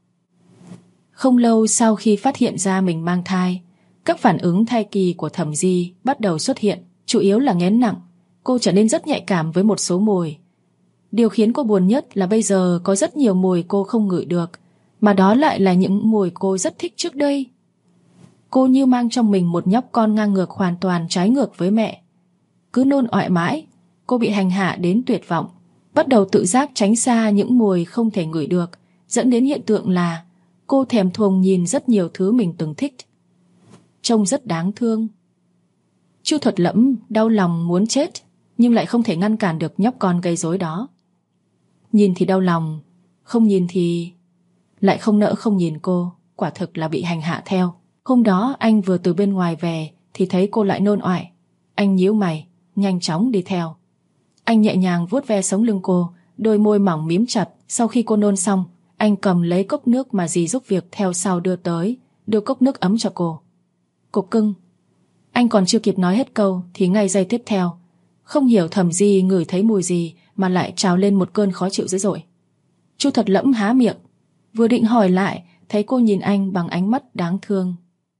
Không lâu sau khi phát hiện ra mình mang thai, các phản ứng thai kỳ của Thẩm Di bắt đầu xuất hiện, chủ yếu là nghén nặng. Cô trở nên rất nhạy cảm với một số mùi. Điều khiến cô buồn nhất là bây giờ có rất nhiều mùi cô không ngửi được, mà đó lại là những mùi cô rất thích trước đây. Cô như mang trong mình một nhóc con ngang ngược, hoàn toàn trái ngược với mẹ. Cứ nôn ọe mãi, cô bị hành hạ đến tuyệt vọng, bắt đầu tự giác tránh xa những mùi không thể ngửi được, dẫn đến hiện tượng là cô thèm thuồng nhìn rất nhiều thứ mình từng thích. Trông rất đáng thương. Chu Thuật Lẫm đau lòng muốn chết, nhưng lại không thể ngăn cản được nhóc con gây rối đó. Nhìn thì đau lòng, không nhìn thì lại không nỡ không nhìn cô, quả thực là bị hành hạ theo. Hôm đó anh vừa từ bên ngoài về thì thấy cô lại nôn ọe. Anh nhíu mày, nhanh chóng đi theo. Anh nhẹ nhàng vuốt ve sống lưng cô, đôi môi mỏng mím chặt. Sau khi cô nôn xong, anh cầm lấy cốc nước mà dì giúp việc theo sau đưa tới, đưa cốc nước ấm cho cô. Cô cưng. Anh còn chưa kịp nói hết câu thì ngay giây tiếp theo, không hiểu Thẩm Di ngửi thấy mùi gì mà lại trào lên một cơn khó chịu dữ dội. Chu Thuật Lẫm há miệng, vừa định hỏi lại, thấy cô nhìn anh bằng ánh mắt đáng thương.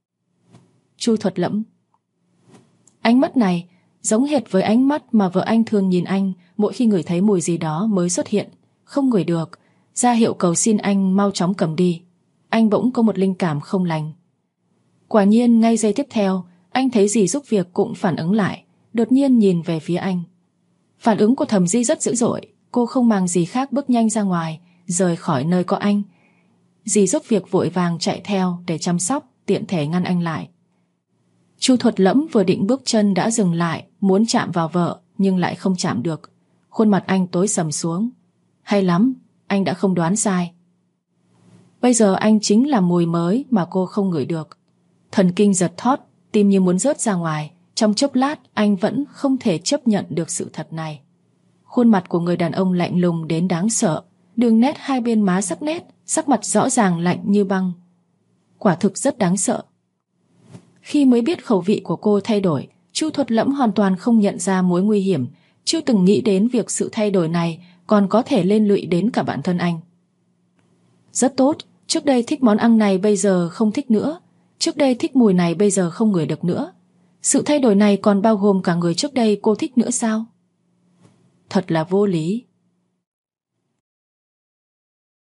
Chu Thuật Lẫm. Ánh mắt này giống hệt với ánh mắt mà vợ anh thường nhìn anh mỗi khi ngửi thấy mùi gì đó mới xuất hiện, không ngửi được, ra hiệu cầu xin anh mau chóng cầm đi. Anh bỗng có một linh cảm không lành. Quả nhiên ngay giây tiếp theo, anh thấy dì giúp việc cũng phản ứng lại, đột nhiên nhìn về phía anh. Phản ứng của Thẩm Di rất dữ dội, cô không màng gì khác bước nhanh ra ngoài, rời khỏi nơi có anh. Dì giúp việc vội vàng chạy theo để chăm sóc, tiện thể ngăn anh lại. Chu Thuật Lẫm vừa định bước chân đã dừng lại, muốn chạm vào vợ nhưng lại không chạm được. Khuôn mặt anh tối sầm xuống. Hay lắm, anh đã không đoán sai. Bây giờ anh chính là mùi mới mà cô không ngửi được. Thần kinh giật thót, tim như muốn rớt ra ngoài. Trong chốc lát anh vẫn không thể chấp nhận được sự thật này. Khuôn mặt của người đàn ông lạnh lùng đến đáng sợ, đường nét hai bên má sắc nét, sắc mặt rõ ràng lạnh như băng. Quả thực rất đáng sợ. Khi mới biết khẩu vị của cô thay đổi, Chu Thuật Lẫm hoàn toàn không nhận ra mối nguy hiểm, chưa từng nghĩ đến việc sự thay đổi này còn có thể liên lụy đến cả bản thân anh. Rất tốt, trước đây thích món ăn này bây giờ không thích nữa, trước đây thích mùi này bây giờ không ngửi được nữa. Sự thay đổi này còn bao gồm cả người trước đây cô thích nữa sao? Thật là vô lý.